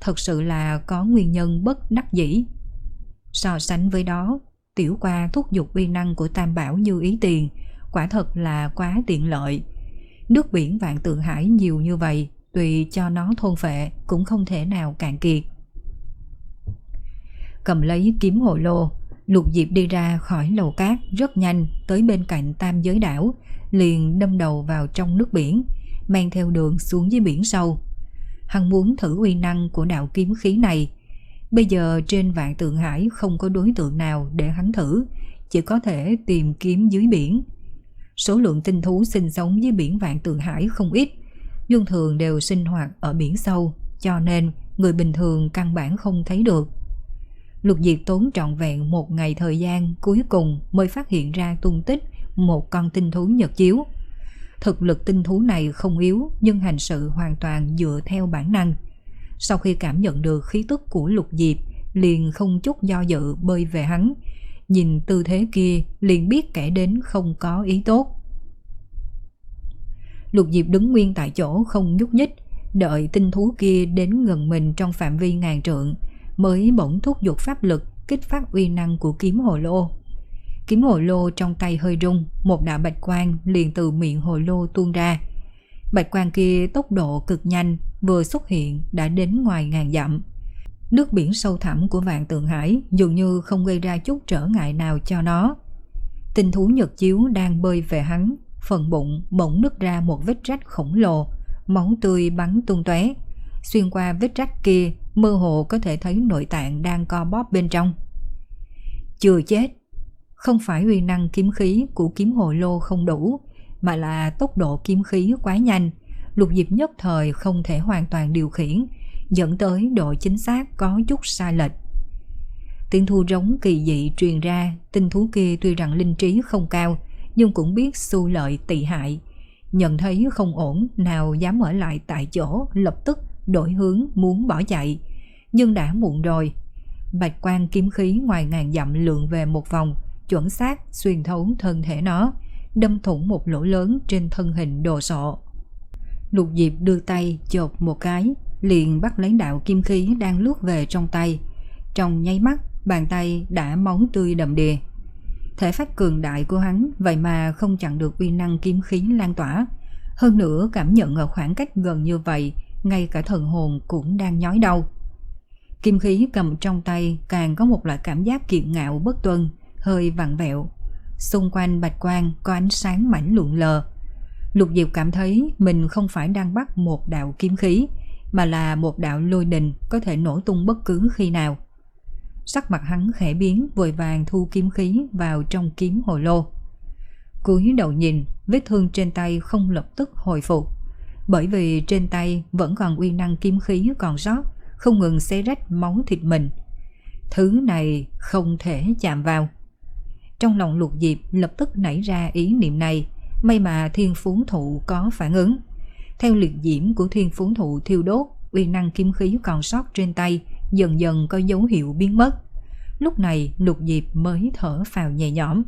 thật sự là có nguyên nhân bất đắc dĩ. So sánh với đó, tiểu qua thúc giục uy năng của Tam Bảo như ý tiền, quả thật là quá tiện lợi. Nước biển Vạn Tượng Hải nhiều như vậy, tùy cho nó thôn phệ cũng không thể nào cạn kiệt. Cầm lấy kiếm hồ lô, Lục Diệp đi ra khỏi lầu cát rất nhanh, tới bên cạnh Tam Giới đảo, liền đâm đầu vào trong nước biển, mang theo đường xuống dưới biển sâu. Hắn muốn thử uy năng của đạo kiếm khí này. Bây giờ trên Vạn Tượng Hải không có đối tượng nào để hắn thử, chỉ có thể tìm kiếm dưới biển. Số lượng tinh thú sinh sống dưới biển Vạn Tượng Hải không ít, nhưng thường đều sinh hoạt ở biển sâu, cho nên người bình thường căn bản không thấy được. Lục Diệp tốn trọn vẹn một ngày thời gian, cuối cùng mới phát hiện ra tung tích một con tinh thú nhật chiếu. Thực lực tinh thú này không yếu, nhưng hành sự hoàn toàn dựa theo bản năng. Sau khi cảm nhận được khí tức của Lục Diệp, liền không chút do dự bơi về hắn. Nhìn tư thế kia liền biết kẻ đến không có ý tốt. Lục Diệp đứng nguyên tại chỗ không nhúc nhích, đợi tinh thú kia đến gần mình trong phạm vi ngàn trượng, mới bỗng thúc giục pháp lực kích phát uy năng của kiếm hồ lô. Kiếm hồ lô trong tay hơi rung, một đạo bạch quang liền từ miệng hồ lô tuôn ra. Bạch quang kia tốc độ cực nhanh, vừa xuất hiện đã đến ngoài ngàn dặm. Nước biển sâu thẳm của Vạn Tượng Hải dường như không gây ra chút trở ngại nào cho nó. Tinh thú nhật chiếu đang bơi về hắn, phần bụng bỗng nứt ra một vết rách khổng lồ, máu tươi bắn tung tóe. Xuyên qua vết rách kia, mơ hồ có thể thấy nội tạng đang co bóp bên trong. Chưa chết. Không phải uy năng kiếm khí của kiếm hồ lô không đủ, mà là tốc độ kiếm khí quá nhanh, Lục Diệp nhất thời không thể hoàn toàn điều khiển, dẫn tới độ chính xác có chút sai lệch. Tiếng thu rống kỳ dị truyền ra. Tinh thú kia tuy rằng linh trí không cao, nhưng cũng biết xu lợi tị hại. Nhận thấy không ổn, nào dám ở lại tại chỗ, lập tức đổi hướng muốn bỏ chạy. Nhưng đã muộn rồi. Bạch quang kiếm khí ngoài ngàn dặm lượn về một vòng, chuẩn xác xuyên thấu thân thể nó, đâm thủng một lỗ lớn trên thân hình đồ sộ. Lục Diệp đưa tay chộp một cái, liền bắt lấy đạo kim khí đang lướt về trong tay. Trong nháy mắt, bàn tay đã máu tươi đầm đìa. Thể phách cường đại của hắn vậy mà không chặn được uy năng kiếm khí lan tỏa. Hơn nữa cảm nhận ở khoảng cách gần như vậy, ngay cả thần hồn cũng đang nhói đau. Kim khí cầm trong tay càng có một loại cảm giác kiệt ngạo bất tuân, hơi vặn vẹo. Xung quanh bạch quang có ánh sáng mảnh lượn lờ. Lục Diệp cảm thấy mình không phải đang bắt một đạo kiếm khí, mà là một đạo lôi đình có thể nổ tung bất cứ khi nào. Sắc mặt hắn khẽ biến, vội vàng thu kiếm khí vào trong kiếm hồ lô. Cúi đầu nhìn, vết thương trên tay không lập tức hồi phục, bởi vì trên tay vẫn còn uy năng kiếm khí còn sót, không ngừng xé rách máu thịt mình. Thứ này không thể chạm vào. Trong lòng Lục Diệp lập tức nảy ra ý niệm này, may mà thiên phú thụ có phản ứng. Theo liệt diễm của thiên phú thụ thiêu đốt, uy năng kiếm khí còn sót trên tay dần dần có dấu hiệu biến mất. Lúc này Lục Diệp mới thở phào nhẹ nhõm.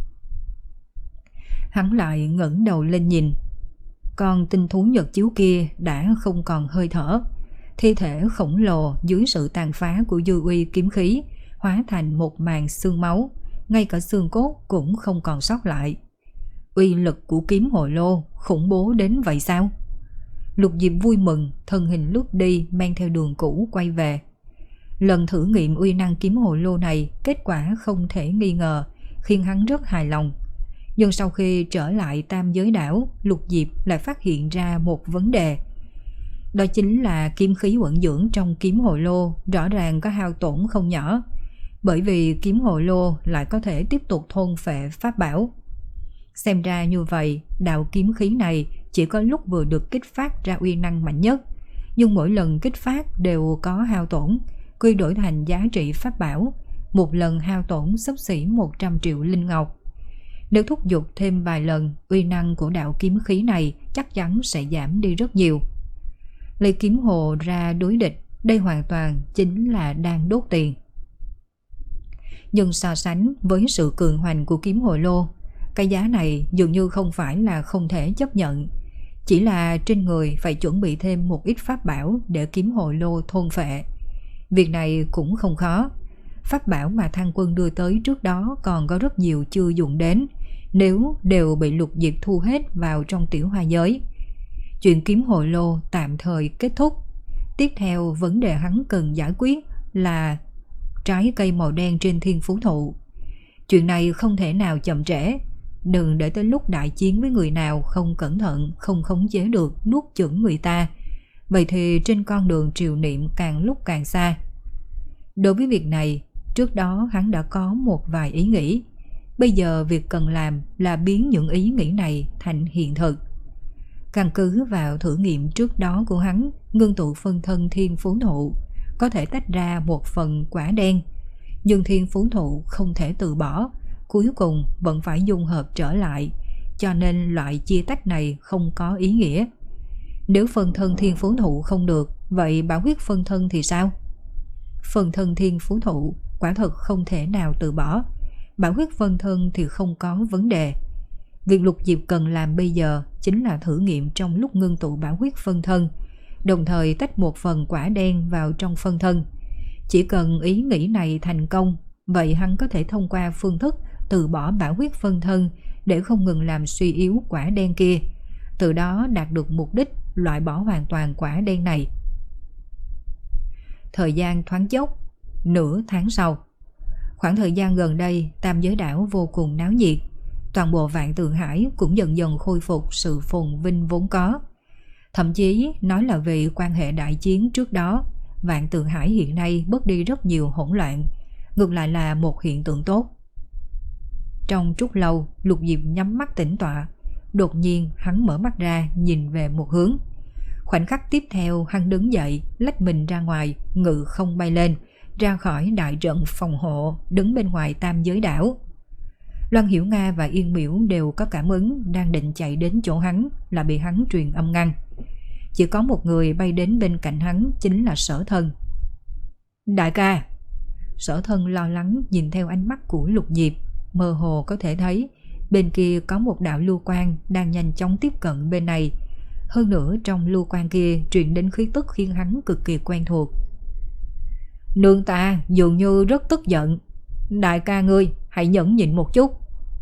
Hắn lại ngẩng đầu lên nhìn. Con tinh thú nhật chiếu kia đã không còn hơi thở. Thi thể khổng lồ dưới sự tàn phá của dư uy kiếm khí hóa thành một màn xương máu, ngay cả xương cốt cũng không còn sót lại. Uy lực của kiếm hồ lô khủng bố đến vậy sao? Lục Diệp vui mừng, thân hình lướt đi mang theo đường cũ quay về. Lần thử nghiệm uy năng kiếm hồ lô này kết quả không thể nghi ngờ, khiến hắn rất hài lòng. Nhưng sau khi trở lại Tam Giới đảo, Lục Diệp lại phát hiện ra một vấn đề. Đó chính là kiếm khí uẩn dưỡng trong kiếm hồ lô rõ ràng có hao tổn không nhỏ, bởi vì kiếm hồ lô lại có thể tiếp tục thôn phệ pháp bảo. Xem ra như vậy, đạo kiếm khí này chỉ có lúc vừa được kích phát ra uy năng mạnh nhất, nhưng mỗi lần kích phát đều có hao tổn, quy đổi thành giá trị pháp bảo, một lần hao tổn xấp xỉ một trăm triệu linh ngọc. Nếu thúc giục thêm vài lần, uy năng của đạo kiếm khí này chắc chắn sẽ giảm đi rất nhiều. Lấy kiếm hồ ra đối địch, đây hoàn toàn chính là đang đốt tiền. Nhưng so sánh với sự cường hoành của kiếm hồ lô, cái giá này dường như không phải là không thể chấp nhận. Chỉ là trên người phải chuẩn bị thêm một ít pháp bảo để kiếm hồ lô thôn phệ. Việc này cũng không khó. Pháp bảo mà Thang Quân đưa tới trước đó còn có rất nhiều chưa dùng đến, nếu đều bị Lục Diệp thu hết vào trong tiểu hoa giới. Chuyện kiếm hồ lô tạm thời kết thúc. Tiếp theo vấn đề hắn cần giải quyết là trái cây màu đen trên thiên phú thụ. Chuyện này không thể nào chậm trễ. Đừng để tới lúc đại chiến với người nào không cẩn thận, không khống chế được nuốt chửng người ta. Vậy thì trên con đường triều niệm càng lúc càng xa. Đối với việc này, trước đó hắn đã có một vài ý nghĩ. Bây giờ việc cần làm là biến những ý nghĩ này thành hiện thực. Căn cứ vào thử nghiệm trước đó của hắn, ngưng tụ phân thân thiên phú thụ có thể tách ra một phần quả đen. Nhưng thiên phú thụ không thể từ bỏ, cuối cùng vẫn phải dung hợp trở lại, cho nên loại chia tách này không có ý nghĩa. Nếu phân thân thiên phú thụ không được, vậy bảo huyết phân thân thì sao? Phân thân thiên phú thụ quả thật không thể nào từ bỏ, bảo huyết phân thân thì không có vấn đề. Việc Lục Diệp cần làm bây giờ chính là thử nghiệm trong lúc ngưng tụ bảo huyết phân thân, đồng thời tách một phần quả đen vào trong phân thân. Chỉ cần ý nghĩ này thành công, vậy hắn có thể thông qua phương thức từ bỏ bảo huyết phân thân để không ngừng làm suy yếu quả đen kia, từ đó đạt được mục đích loại bỏ hoàn toàn quả đen này. Thời gian thoáng chốc, nửa tháng sau. Khoảng thời gian gần đây, Tam Giới Đảo vô cùng náo nhiệt. Toàn bộ Vạn Tượng Hải cũng dần dần khôi phục sự phồn vinh vốn có. Thậm chí nói là vì quan hệ đại chiến trước đó, Vạn Tượng Hải hiện nay bớt đi rất nhiều hỗn loạn, ngược lại là một hiện tượng tốt. Trong chút lâu, Lục Diệp nhắm mắt tĩnh tọa. Đột nhiên hắn mở mắt ra nhìn về một hướng. Khoảnh khắc tiếp theo hắn đứng dậy, lách mình ra ngoài, ngự không bay lên, ra khỏi đại trận phòng hộ, đứng bên ngoài Tam Giới Đảo. Loan Hiểu Nga và Yên Miễu đều có cảm ứng, đang định chạy đến chỗ hắn là bị hắn truyền âm ngăn. Chỉ có một người bay đến bên cạnh hắn, chính là Sở Thân. Đại ca! Sở Thân lo lắng nhìn theo ánh mắt của Lục Diệp, mơ hồ có thể thấy bên kia có một đạo lưu quang đang nhanh chóng tiếp cận bên này. Hơn nữa trong lưu quang kia truyền đến khí tức khiến hắn cực kỳ quen thuộc. Nương ta dường như rất tức giận. Đại ca ngươi hãy nhẫn nhịn một chút.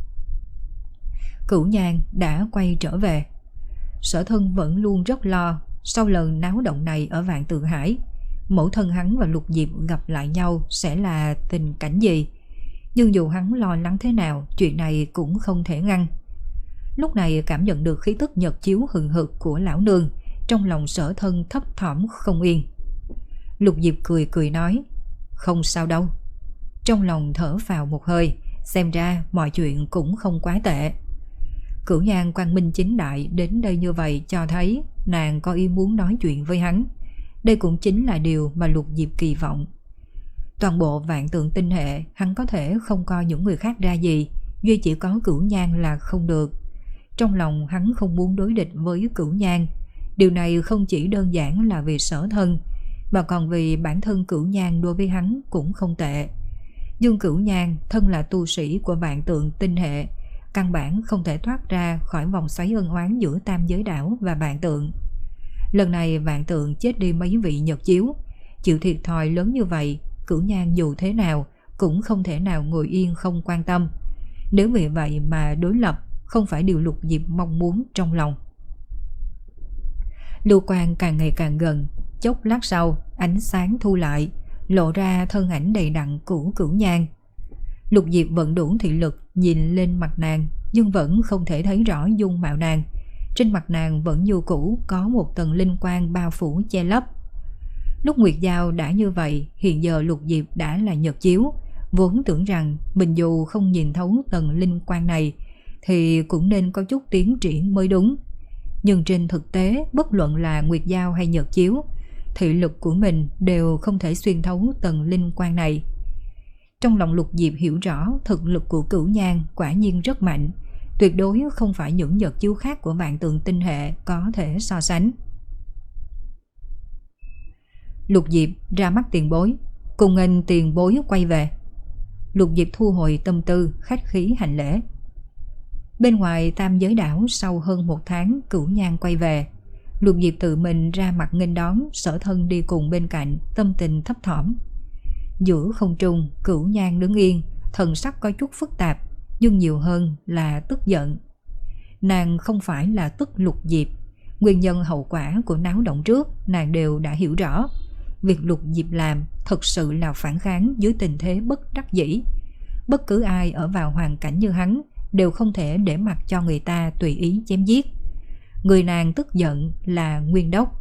Cửu Nhan đã quay trở về. Sở Thân vẫn luôn rất lo, sau lần náo động này ở Vạn Tượng Hải, mẫu thân hắn và Lục Diệp gặp lại nhau sẽ là tình cảnh gì. Nhưng dù hắn lo lắng thế nào, chuyện này cũng không thể ngăn. Lúc này cảm nhận được khí tức nhật chiếu hừng hực của lão nương, trong lòng Sở Thân thấp thỏm không yên. Lục Diệp cười cười nói, không sao đâu. Trong lòng thở vào một hơi, xem ra mọi chuyện cũng không quá tệ. Cửu Nhan quang minh chính đại đến đây như vậy cho thấy nàng có ý muốn nói chuyện với hắn. Đây cũng chính là điều mà Lục Diệp kỳ vọng. Toàn bộ Vạn Tượng tinh hệ hắn có thể không coi những người khác ra gì, duy chỉ có Cửu Nhan là không được. Trong lòng hắn không muốn đối địch với Cửu Nhan. Điều này không chỉ đơn giản là vì Sở Thân, mà còn vì bản thân Cửu Nhan đối với hắn cũng không tệ. Nhưng Cửu Nhan thân là tu sĩ của Vạn Tượng tinh hệ, căn bản không thể thoát ra khỏi vòng xoáy ân oán giữa Tam Giới Đảo và Vạn Tượng. Lần này Vạn Tượng chết đi mấy vị nhật chiếu, chịu thiệt thòi lớn như vậy, Cửu Nhan dù thế nào cũng không thể nào ngồi yên không quan tâm. Nếu vì vậy mà đối lập, không phải điều Lục Diệp mong muốn trong lòng. Lưu quang càng ngày càng gần, chốc lát sau ánh sáng thu lại, lộ ra thân ảnh đầy đặn của Cửu Nhan. Lục Diệp vẫn đủ thị lực nhìn lên mặt nàng, nhưng vẫn không thể thấy rõ dung mạo nàng. Trên mặt nàng vẫn như cũ có một tầng linh quang bao phủ che lấp. Lúc Nguyệt Giao đã như vậy, hiện giờ Lục Diệp đã là nhật chiếu, vốn tưởng rằng mình dù không nhìn thấu tầng linh quang này thì cũng nên có chút tiến triển mới đúng. Nhưng trên thực tế, bất luận là Nguyệt Giao hay nhật chiếu, thị lực của mình đều không thể xuyên thấu tầng linh quang này. Trong lòng Lục Diệp hiểu rõ thực lực của Cửu Nhan quả nhiên rất mạnh, tuyệt đối không phải những nhật chiếu khác của Vạn Tượng tinh hệ có thể so sánh. Lục Diệp ra mắt tiền bối, cùng nghênh tiền bối quay về. Lục Diệp thu hồi tâm tư, khách khí hành lễ. Bên ngoài Tam Giới Đảo, sau hơn một tháng Cửu Nhan quay về, Lục Diệp tự mình ra mặt nghênh đón, Sở Thân đi cùng bên cạnh, tâm tình thấp thỏm. Giữa không trung, Cửu Nhan đứng yên, thần sắc có chút phức tạp, nhưng nhiều hơn là tức giận. Nàng không phải là tức Lục Diệp, nguyên nhân hậu quả của náo động trước nàng đều đã hiểu rõ. Việc Lục Diệp làm thật sự là phản kháng dưới tình thế bất đắc dĩ. Bất cứ ai ở vào hoàn cảnh như hắn đều không thể để mặc cho người ta tùy ý chém giết. Người nàng tức giận là Nguyên Đốc.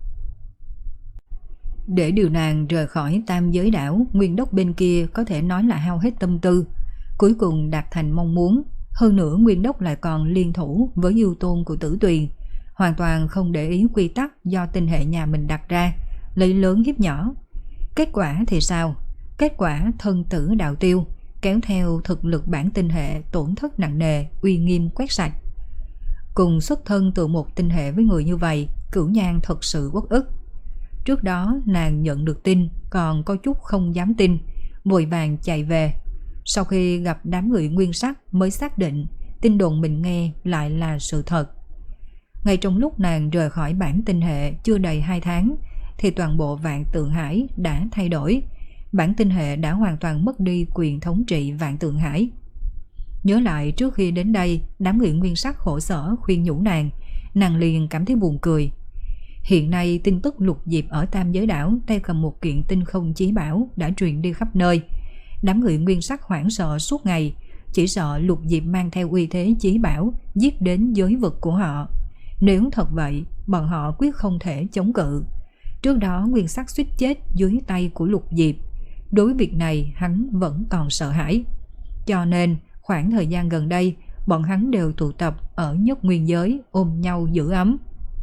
Để điều nàng rời khỏi Tam Giới Đảo, Nguyên Đốc bên kia có thể nói là hao hết tâm tư, cuối cùng đạt thành mong muốn. Hơn nữa Nguyên Đốc lại còn liên thủ với yêu tôn của Tử Tuyền, hoàn toàn không để ý quy tắc do tinh hệ nhà mình đặt ra, lấy lớn hiếp nhỏ. Kết quả thì sao? Kết quả thân tử đạo tiêu, kéo theo thực lực bản tinh hệ tổn thất nặng nề, uy nghiêm quét sạch. Cùng xuất thân từ một tinh hệ với người như vậy, Cửu Nhan thật sự uất ức. Trước đó nàng nhận được tin, còn có chút không dám tin, vội vàng chạy về. Sau khi gặp đám người Nguyên Sắc mới xác định tin đồn mình nghe lại là sự thật. Ngay trong lúc nàng rời khỏi bản tinh hệ chưa đầy hai tháng, thì toàn bộ Vạn Tượng Hải đã thay đổi. Bản tinh hệ đã hoàn toàn mất đi quyền thống trị Vạn Tượng Hải. Nhớ lại trước khi đến đây, đám người Nguyên Sắc khổ sở khuyên nhủ nàng, nàng liền cảm thấy buồn cười. Hiện nay tin tức Lục Diệp ở Tam Giới Đảo tay cầm một kiện tinh không chí bảo đã truyền đi khắp nơi. Đám người Nguyên Sắc hoảng sợ suốt ngày, chỉ sợ Lục Diệp mang theo uy thế chí bảo giết đến giới vực của họ. Nếu thật vậy, bọn họ quyết không thể chống cự. Trước đó Nguyên Sắc suýt chết dưới tay của Lục Diệp. Đối việc này hắn vẫn còn sợ hãi. Cho nên khoảng thời gian gần đây, bọn hắn đều tụ tập ở Nhất Nguyên Giới ôm nhau giữ ấm.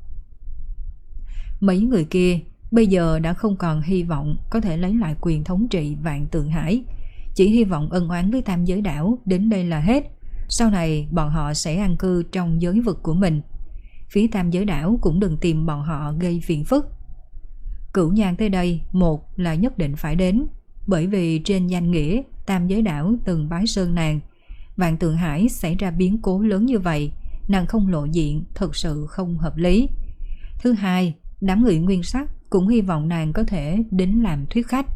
Mấy người kia bây giờ đã không còn hy vọng có thể lấy lại quyền thống trị Vạn Tượng Hải, chỉ hy vọng ân oán với Tam Giới Đảo đến đây là hết. Sau này bọn họ sẽ an cư trong giới vực của mình. Phía Tam Giới Đảo cũng đừng tìm bọn họ gây phiền phức. Cửu Nhan tới đây, một là nhất định phải đến, bởi vì trên danh nghĩa Tam Giới Đảo từng bái sơn nàng. Vạn Tượng Hải xảy ra biến cố lớn như vậy, nàng không lộ diện thật sự không hợp lý. Thứ hai, đám người Nguyên Sắc cũng hy vọng nàng có thể đến làm thuyết khách.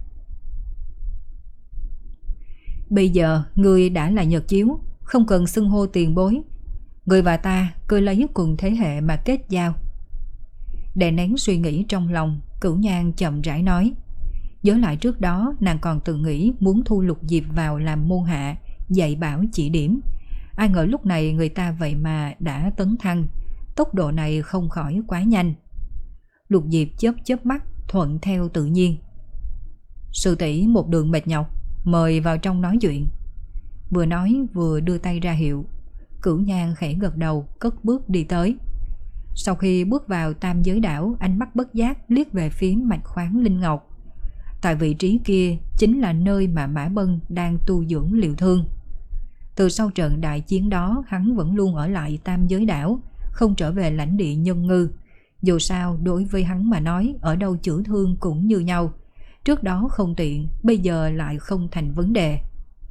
Bây giờ người đã là Nhật Chiếu, không cần xưng hô tiền bối. Người và ta cứ lấy cùng thế hệ mà kết giao. Đè nén suy nghĩ trong lòng, Cửu Nhan chậm rãi nói. Nhớ lại trước đó nàng còn từng nghĩ muốn thu Lục Diệp vào làm môn hạ, dạy bảo chỉ điểm. Ai ngờ lúc này người ta vậy mà đã tấn thăng, tốc độ này không khỏi quá nhanh. Lục Diệp chớp chớp mắt, thuận theo tự nhiên. Sư tỷ một đường mệt nhọc, mời vào trong nói chuyện. Vừa nói vừa đưa tay ra hiệu. Cửu Nhan khẽ gật đầu, cất bước đi tới. Sau khi bước vào Tam Giới Đảo, ánh mắt bất giác liếc về phía mạch khoáng Linh Ngọc. Tại vị trí kia chính là nơi mà Mã Bân đang tu dưỡng liệu thương. Từ sau trận đại chiến đó, hắn vẫn luôn ở lại Tam Giới Đảo, không trở về lãnh địa Nhân Ngư. Dù sao đối với hắn mà nói, ở đâu chữa thương cũng như nhau. Trước đó không tiện, bây giờ lại không thành vấn đề.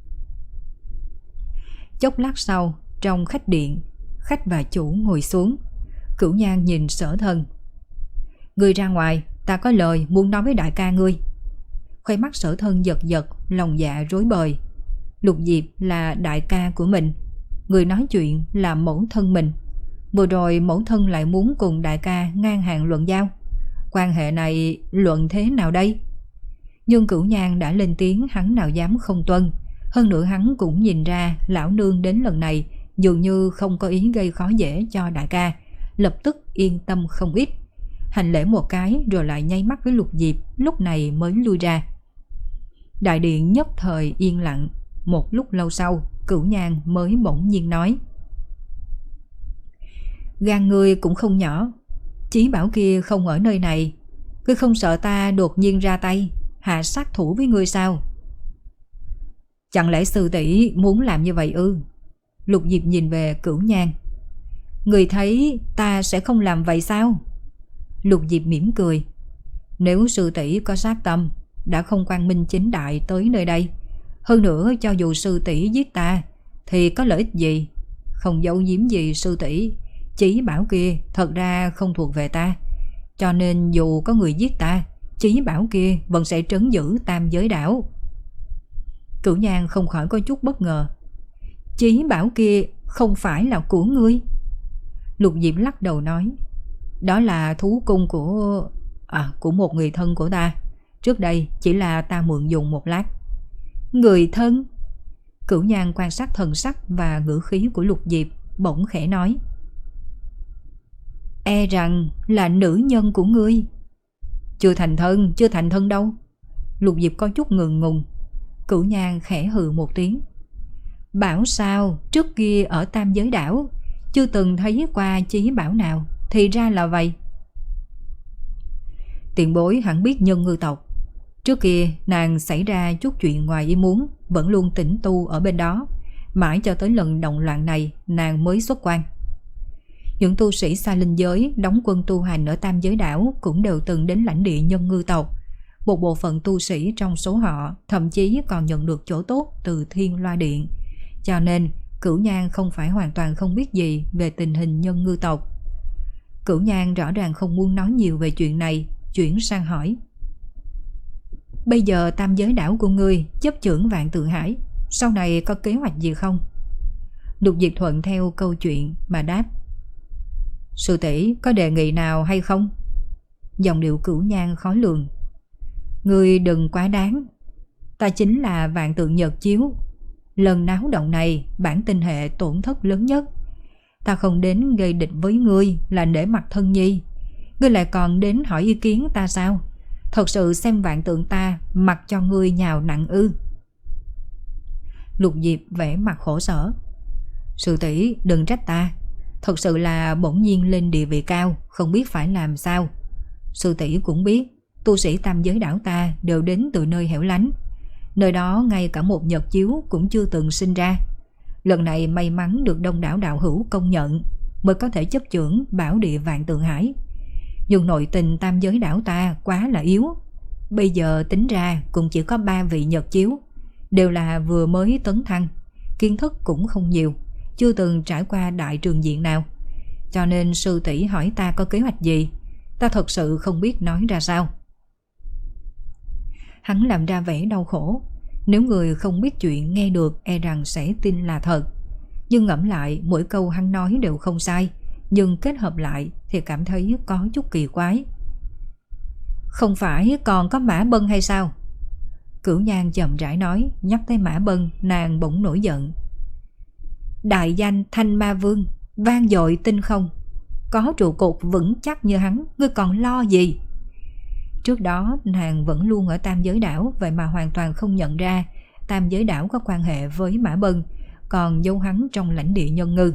Chốc lát sau, trong khách điện, khách và chủ ngồi xuống. Cửu Nhan nhìn Sở Thân. Ngươi ra ngoài, ta có lời muốn nói với đại ca ngươi. Khoe mắt Sở Thân giật giật, lòng dạ rối bời. Lục Diệp là đại ca của mình, người nói chuyện là mẫu thân mình. Vừa rồi mẫu thân lại muốn cùng đại ca ngang hàng luận giao. Quan hệ này luận thế nào đây? Nhưng Cửu Nhan đã lên tiếng, hắn nào dám không tuân. Hơn nữa hắn cũng nhìn ra lão nương đến lần này dường như không có ý gây khó dễ cho đại ca, lập tức yên tâm không ít. Hành lễ một cái rồi lại nháy mắt với Lục Diệp, lúc này mới lui ra. Đại điện nhất thời yên lặng. Một lúc lâu sau, Cửu Nhan mới bỗng nhiên nói. Gan ngươi cũng không nhỏ, chí bảo kia không ở nơi này, ngươi không sợ ta đột nhiên ra tay hạ sát thủ với ngươi sao? Chẳng lẽ sư tỷ muốn làm như vậy ư? Lục Diệp nhìn về Cửu Nhan. Người thấy ta sẽ không làm vậy sao? Lục Diệp mỉm cười. Nếu sư tỷ có sát tâm, đã không quang minh chính đại tới nơi đây. Hơn nữa cho dù sư tỷ giết ta thì có lợi ích gì? không giấu giếm gì sư tỷ, chí bảo kia thật ra không thuộc về ta, cho nên dù có người giết ta, chí bảo kia vẫn sẽ trấn giữ tam giới đảo. Cửu Nhan không khỏi có chút bất ngờ. Chí bảo kia không phải là của ngươi? Lục Diệp lắc đầu nói, đó là thú cung của à, của một người thân của ta. Trước đây chỉ là ta mượn dùng một lát. Người thân? Cửu Nhan quan sát thần sắc và ngữ khí của Lục Diệp, bỗng khẽ nói, e rằng là nữ nhân của ngươi. Chưa thành thân, chưa thành thân đâu. Lục Diệp có chút ngượng ngùng. Cửu Nhan khẽ hừ một tiếng. Bảo sao trước kia ở tam giới đảo chưa từng thấy qua chí bảo nào, thì ra là vậy. Tiền bối hẳn biết Nhân Ngư tộc. Trước kia nàng xảy ra chút chuyện ngoài ý muốn, vẫn luôn tĩnh tu ở bên đó, mãi cho tới lần động loạn này nàng mới xuất quan. Những tu sĩ xa linh giới đóng quân tu hành ở tam giới đảo cũng đều từng đến lãnh địa Nhân Ngư tộc. Một bộ phận tu sĩ trong số họ thậm chí còn nhận được chỗ tốt từ Thiên Loa Điện. Cho nên Cửu Nhan không phải hoàn toàn không biết gì về tình hình Nhân Ngư tộc. Cửu Nhan rõ ràng không muốn nói nhiều về chuyện này, chuyển sang hỏi, bây giờ tam giới đảo của ngươi chấp chưởng Vạn Tượng Hải, sau này có kế hoạch gì không? Lục Diệp thuận theo câu chuyện mà đáp, sư tỷ có đề nghị nào hay không? Giọng điệu Cửu Nhan khó lường. Ngươi đừng quá đáng. Ta chính là Vạn Tượng Nhật Chiếu. Lần náo động này bản tinh hệ tổn thất lớn nhất. Ta không đến gây địch với ngươi là để mặt thân nhi, ngươi lại còn đến hỏi ý kiến ta sao? Thật sự xem Vạn Tượng ta mặc cho ngươi nhào nặng ư? Lục Diệp vẻ mặt khổ sở. Sư tỷ đừng trách ta, thật sự là bỗng nhiên lên địa vị cao, không biết phải làm sao. Sư tỷ cũng biết tu sĩ tam giới đảo ta đều đến từ nơi hẻo lánh, nơi đó ngay cả một nhật chiếu cũng chưa từng sinh ra. Lần này may mắn được đông đảo đạo hữu công nhận, mới có thể chấp chưởng bảo địa Vạn Tượng Hải. Nhưng nội tình tam giới đảo ta quá là yếu. Bây giờ tính ra cũng chỉ có ba vị nhật chiếu, đều là vừa mới tấn thăng, kiến thức cũng không nhiều, chưa từng trải qua đại trường diện nào. Cho nên sư tỷ hỏi ta có kế hoạch gì, ta thật sự không biết nói ra sao. Hắn làm ra vẻ đau khổ. Nếu người không biết chuyện nghe được e rằng sẽ tin là thật. Nhưng ngẫm lại mỗi câu hắn nói đều không sai, nhưng kết hợp lại thì cảm thấy có chút kỳ quái. Không phải còn có Mã Bân hay sao? Cửu Nhan chậm rãi nói. Nhắc tới Mã Bân nàng bỗng nổi giận. Đại danh Thanh Ma Vương vang dội tinh không, có trụ cột vững chắc như hắn, ngươi còn lo gì? Trước đó nàng vẫn luôn ở tam giới đảo, vậy mà hoàn toàn không nhận ra tam giới đảo có quan hệ với Mã Bân, còn giấu hắn trong lãnh địa Nhân Ngư.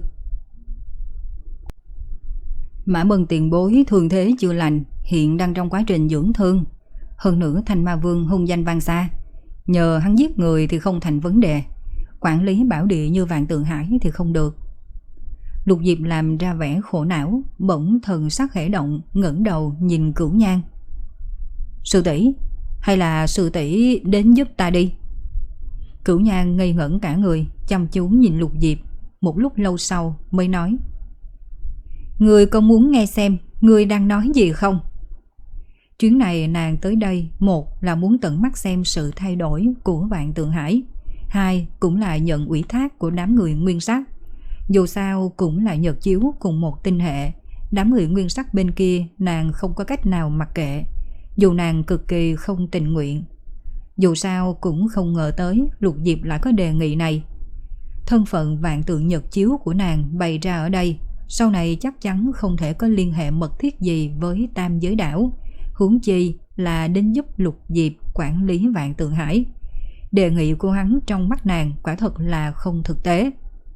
Mã Bân tiền bối thương thế chưa lành, hiện đang trong quá trình dưỡng thương. Hơn nữa Thanh Ma Vương hung danh vang xa, nhờ hắn giết người thì không thành vấn đề, quản lý bảo địa như Vạn Tượng Hải thì không được. Lục Diệp làm ra vẻ khổ não, bỗng thần sắc khẽ động, ngẩng đầu nhìn Cửu Nhan. Sư tỷ, hay là sư tỷ đến giúp ta đi? Cửu Nhan ngây ngẩn cả người, chăm chú nhìn Lục Diệp, một lúc lâu sau mới nói. Ngươi có muốn nghe xem ngươi đang nói gì không? Chuyến này nàng tới đây, một là muốn tận mắt xem sự thay đổi của Vạn Tượng Hải, hai cũng là nhận ủy thác của đám người nguyên sắc. Dù sao cũng là nhật chiếu cùng một tinh hệ, đám người nguyên sắc bên kia nàng không có cách nào mặc kệ, dù nàng cực kỳ không tình nguyện. Dù sao cũng không ngờ tới Lục Diệp lại có đề nghị này. Thân phận Vạn Tượng nhật chiếu của nàng bày ra ở đây, sau này chắc chắn không thể có liên hệ mật thiết gì với tam giới đảo, huống chi là đến giúp Lục Diệp quản lý Vạn Tượng Hải. Đề nghị của hắn trong mắt nàng quả thật là không thực tế.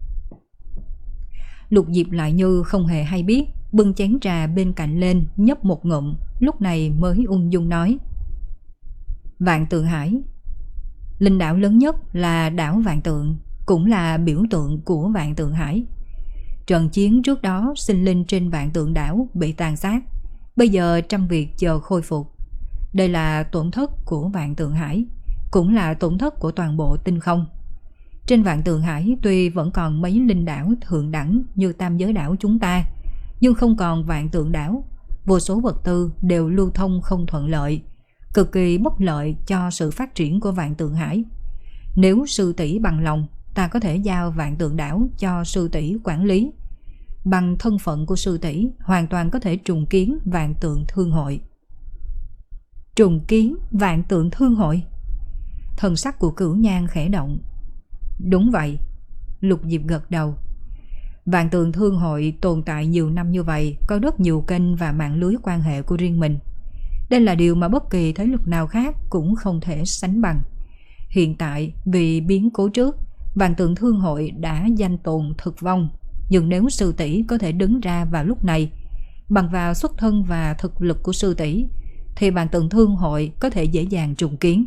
Lục Diệp lại như không hề hay biết, bưng chén trà bên cạnh lên nhấp một ngụm, lúc này mới ung dung nói. Vạn Tượng Hải, linh đảo lớn nhất là đảo Vạn Tượng, cũng là biểu tượng của Vạn Tượng Hải. Trận chiến trước đó sinh linh trên Vạn Tượng đảo bị tàn sát, bây giờ trăm việc chờ khôi phục. Đây là tổn thất của Vạn Tượng Hải, cũng là tổn thất của toàn bộ tinh không. Trên vạn tượng hải tuy vẫn còn mấy linh đảo thượng đẳng như tam giới đảo chúng ta, nhưng không còn vạn tượng đảo. Vô số vật tư đều lưu thông không thuận lợi, cực kỳ bất lợi cho sự phát triển của vạn tượng hải. Nếu sư tỷ bằng lòng, ta có thể giao vạn tượng đảo cho sư tỷ quản lý. Bằng thân phận của sư tỷ, hoàn toàn có thể trùng kiến vạn tượng thương hội. Trùng kiến vạn tượng thương hội? Thần sắc của Cửu Nhan khẽ động. Đúng vậy. Lục Diệp gật đầu. Vạn tượng thương hội tồn tại nhiều năm như vậy, có rất nhiều kênh và mạng lưới quan hệ của riêng mình. Đây là điều mà bất kỳ thế lực nào khác cũng không thể sánh bằng. Hiện tại vì biến cố trước, vạn tượng thương hội đã danh tồn thực vong. Nhưng nếu sư tỷ có thể đứng ra vào lúc này, bằng vào xuất thân và thực lực của sư tỷ, thì vạn tượng thương hội có thể dễ dàng trùng kiến.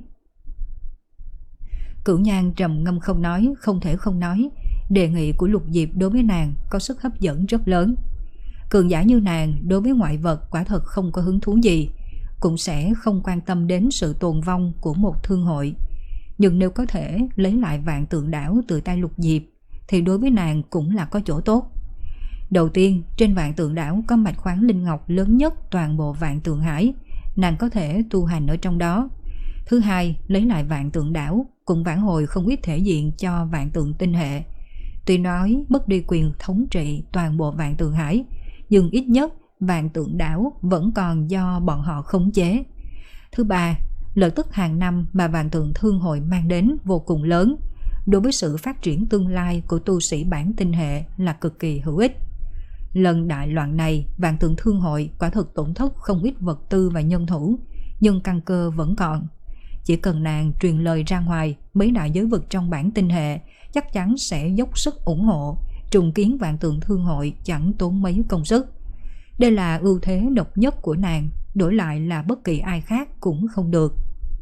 Cửu Nhan trầm ngâm không nói, không thể không nói. Đề nghị của Lục Diệp đối với nàng có sức hấp dẫn rất lớn. Cường giả như nàng đối với ngoại vật quả thật không có hứng thú gì, cũng sẽ không quan tâm đến sự tồn vong của một thương hội. Nhưng nếu có thể lấy lại vạn tượng đảo từ tay Lục Diệp, thì đối với nàng cũng là có chỗ tốt. Đầu tiên, trên vạn tượng đảo có mạch khoáng linh ngọc lớn nhất toàn bộ vạn tượng hải, nàng có thể tu hành ở trong đó. Thứ hai, lấy lại vạn tượng đảo cũng vãn hồi không ít thể diện cho vạn tượng tinh hệ. Tuy nói mất đi quyền thống trị toàn bộ vạn tượng hải, nhưng ít nhất vạn tượng đảo vẫn còn do bọn họ khống chế. Thứ ba, lợi tức hàng năm mà vạn tượng thương hội mang đến vô cùng lớn, đối với sự phát triển tương lai của tu sĩ bản tinh hệ là cực kỳ hữu ích. Lần đại loạn này, vạn tượng thương hội quả thực tổn thất không ít vật tư và nhân thủ, nhưng căn cơ vẫn còn. Chỉ cần nàng truyền lời ra ngoài, mấy đại giới vực trong bản tinh hệ chắc chắn sẽ dốc sức ủng hộ, trùng kiến vạn tượng thương hội chẳng tốn mấy công sức. Đây là ưu thế độc nhất của nàng, đổi lại là bất kỳ ai khác cũng không được.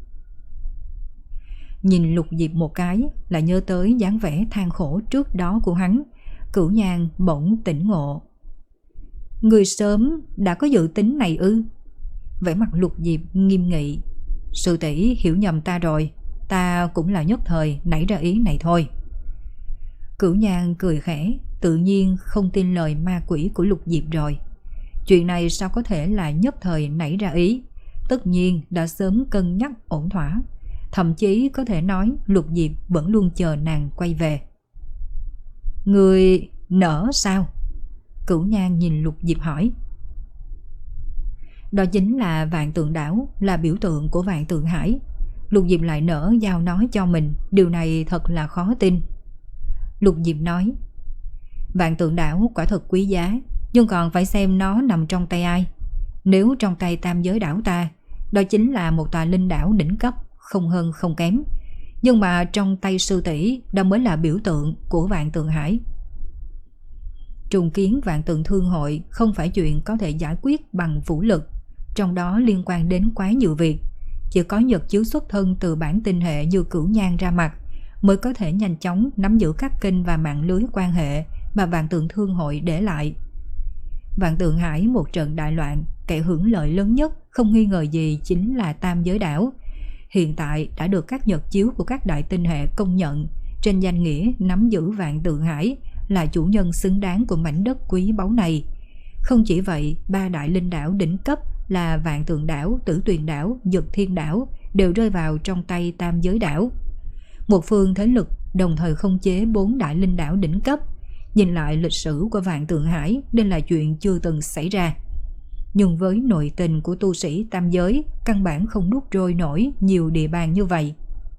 Nhìn Lục Diệp một cái, lại nhớ tới dáng vẻ than khổ trước đó của hắn. Cửu Nhan bỗng tỉnh ngộ. Người sớm đã có dự tính này ư? Vẻ mặt Lục Diệp nghiêm nghị. Sư tỷ hiểu nhầm ta rồi, ta cũng là nhất thời nảy ra ý này thôi. Cửu Nhan cười khẽ, tự nhiên không tin lời ma quỷ của Lục Diệp rồi. Chuyện này sao có thể là nhất thời nảy ra ý, tất nhiên đã sớm cân nhắc ổn thỏa. Thậm chí có thể nói Lục Diệp vẫn luôn chờ nàng quay về. Người nỡ sao? Cửu Nhan nhìn Lục Diệp hỏi. Đó chính là vạn tượng đảo, là biểu tượng của vạn tượng hải. Lục Diệp lại nỡ giao nói cho mình, điều này thật là khó tin. Lục Diệp nói, vạn tượng đảo quả thật quý giá, nhưng còn phải xem nó nằm trong tay ai. Nếu trong tay tam giới đảo ta, đó chính là một tòa linh đảo đỉnh cấp, không hơn không kém. Nhưng mà trong tay sư tỷ, đó mới là biểu tượng của vạn tượng hải. Trùng kiến vạn tượng thương hội không phải chuyện có thể giải quyết bằng vũ lực, trong đó liên quan đến quá nhiều việc. Chỉ có nhật chiếu xuất thân từ bản tinh hệ như Cửu Nhan ra mặt, mới có thể nhanh chóng nắm giữ các kênh và mạng lưới quan hệ mà vạn tượng thương hội để lại. Vạn tượng hải một trận đại loạn, kẻ hưởng lợi lớn nhất không nghi ngờ gì chính là tam giới đảo. Hiện tại đã được các nhật chiếu của các đại tinh hệ công nhận, trên danh nghĩa nắm giữ vạn tượng hải, là chủ nhân xứng đáng của mảnh đất quý báu này. Không chỉ vậy, ba đại linh đảo đỉnh cấp là vạn tượng đảo, tử tuyền đảo, dực thiên đảo đều rơi vào trong tay tam giới đảo. Một phương thế lực đồng thời khống chế bốn đại linh đảo đỉnh cấp. Nhìn lại lịch sử của vạn tượng hải, đây là chuyện chưa từng xảy ra. Nhưng với nội tình của tu sĩ tam giới, căn bản không nuốt trôi nổi nhiều địa bàn như vậy.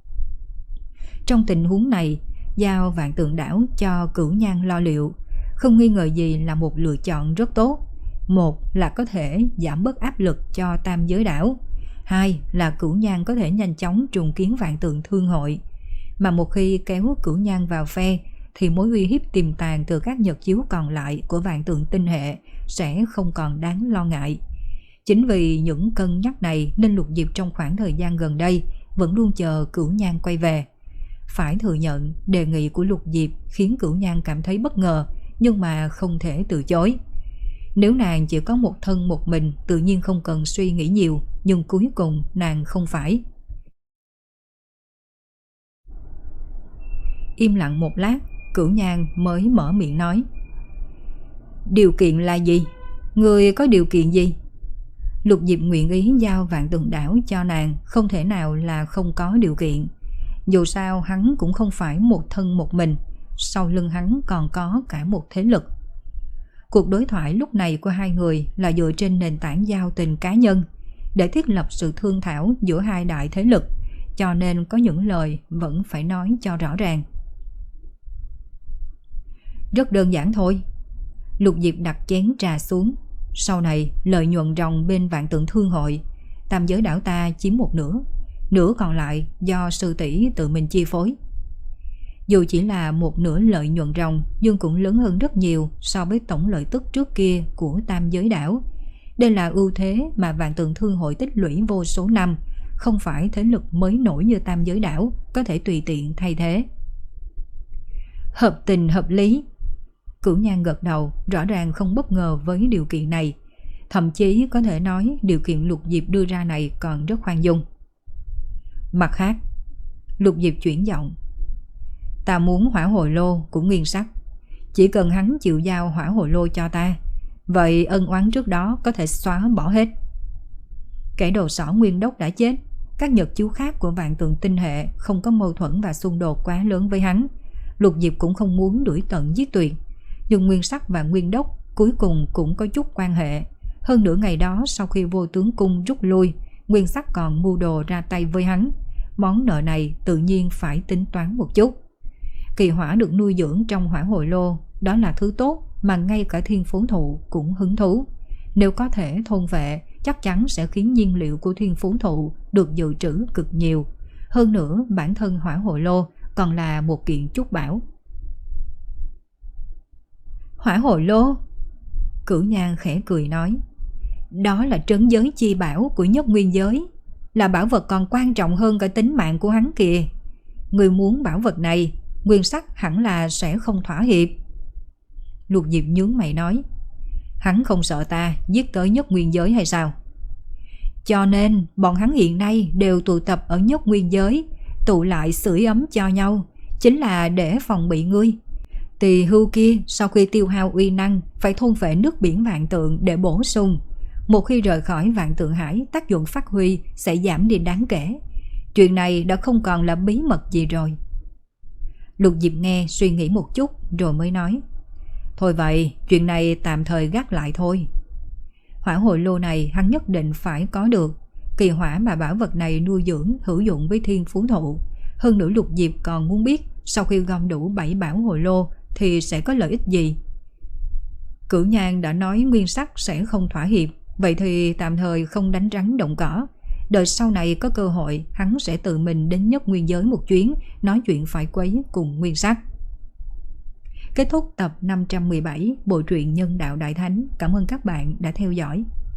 Trong tình huống này, giao vạn tượng đảo cho Cửu Nhan lo liệu, không nghi ngờ gì là một lựa chọn rất tốt. Một là có thể giảm bớt áp lực cho tam giới đảo, hai là Cửu Nhan có thể nhanh chóng trùng kiến vạn tượng thương hội. Mà một khi kéo Cửu Nhan vào phe, thì mối uy hiếp tiềm tàng từ các nhật chiếu còn lại của vạn tượng tinh hệ sẽ không còn đáng lo ngại. Chính vì những cân nhắc này nên Lục Diệp trong khoảng thời gian gần đây vẫn luôn chờ Cửu Nhan quay về. Phải thừa nhận, đề nghị của Lục Diệp khiến Cửu Nhan cảm thấy bất ngờ, nhưng mà không thể từ chối. Nếu nàng chỉ có một thân một mình, tự nhiên không cần suy nghĩ nhiều, nhưng cuối cùng nàng không phải. Im lặng một lát, Cửu Nhang mới mở miệng nói: Điều kiện là gì? Người có điều kiện gì? Lục Diệp nguyện ý giao Vạn Tượng Đảo cho nàng không thể nào là không có điều kiện. Dù sao hắn cũng không phải một thân một mình, sau lưng hắn còn có cả một thế lực. Cuộc đối thoại lúc này của hai người là dựa trên nền tảng giao tình cá nhân, để thiết lập sự thương thảo giữa hai đại thế lực, cho nên có những lời vẫn phải nói cho rõ ràng. Rất đơn giản thôi. Lục Diệp đặt chén trà xuống. Sau này lợi nhuận ròng bên Vạn Tượng Thương hội, tam giới đảo ta chiếm một nửa, nửa còn lại do sư tỷ tự mình chi phối. Dù chỉ là một nửa lợi nhuận ròng, nhưng cũng lớn hơn rất nhiều so với tổng lợi tức trước kia của tam giới đảo. Đây là ưu thế mà Vạn Tượng Thương hội tích lũy vô số năm, không phải thế lực mới nổi như tam giới đảo có thể tùy tiện thay thế. Hợp tình hợp lý. Cửu Nhan gật đầu, rõ ràng không bất ngờ với điều kiện này. Thậm chí có thể nói điều kiện Lục Diệp đưa ra này còn rất khoan dung. Mặt khác, Lục Diệp chuyển giọng: Ta muốn hỏa hồi lô của Nguyên Sắc. Chỉ cần hắn chịu giao hỏa hồi lô cho ta, vậy ân oán trước đó có thể xóa bỏ hết. Kẻ đầu sỏ Nguyên Đốc đã chết, các nhật chiếu khác của Vạn Tượng tinh hệ không có mâu thuẫn và xung đột quá lớn với hắn. Lục Diệp cũng không muốn đuổi tận giết tuyệt. Nhưng Nguyên Sắc và Nguyên Đốc cuối cùng cũng có chút quan hệ. Hơn nữa ngày đó sau khi Vô Tướng Cung rút lui, Nguyên Sắc còn mưu đồ ra tay với hắn. Món nợ này tự nhiên phải tính toán một chút. Kỳ hỏa được nuôi dưỡng trong hỏa hồi lô, đó là thứ tốt mà ngay cả Thiên Phú Thụ cũng hứng thú. Nếu có thể thôn vệ, chắc chắn sẽ khiến nhiên liệu của Thiên Phú Thụ được dự trữ cực nhiều. Hơn nữa bản thân hỏa hồi lô còn là một kiện trúc bảo. Hỏa hồi lô? Cửu Nhan khẽ cười nói: Đó là trấn giới chi bảo của nhất nguyên giới, là bảo vật còn quan trọng hơn cả tính mạng của hắn kìa. Người muốn bảo vật này, Nguyên Sắc hẳn là sẽ không thỏa hiệp. Lục Diệp nhướng mày nói: Hắn không sợ ta giết tới nhất nguyên giới hay sao? Cho nên bọn hắn hiện nay đều tụ tập ở nhất nguyên giới, tụ lại sưởi ấm cho nhau, chính là để phòng bị ngươi. Tỳ hưu kia sau khi tiêu hao uy năng phải thôn phệ nước biển Vạn Tượng để bổ sung. Một khi rời khỏi Vạn Tượng Hải, tác dụng phát huy sẽ giảm đi đáng kể. Chuyện này đã không còn là bí mật gì rồi. Lục Diệp nghe suy nghĩ một chút rồi mới nói: Thôi vậy, chuyện này tạm thời gác lại thôi. Hỏa hồi lô này hắn nhất định phải có được. Kỳ hỏa mà bảo vật này nuôi dưỡng hữu dụng với Thiên Phú Thụ. Hơn nữa Lục Diệp còn muốn biết sau khi gom đủ bảy bảo hồi lô thì sẽ có lợi ích gì. Cửu Nhan đã nói Nguyên Sắc sẽ không thỏa hiệp, vậy thì tạm thời không đánh rắn động cỏ. Đợi sau này có cơ hội, hắn sẽ tự mình đến nhất nguyên giới một chuyến, nói chuyện phải quấy cùng Nguyên Sắc. Kết thúc tập năm trăm mười bảy bộ truyện Nhân Đạo Đại Thánh. Cảm ơn các bạn đã theo dõi.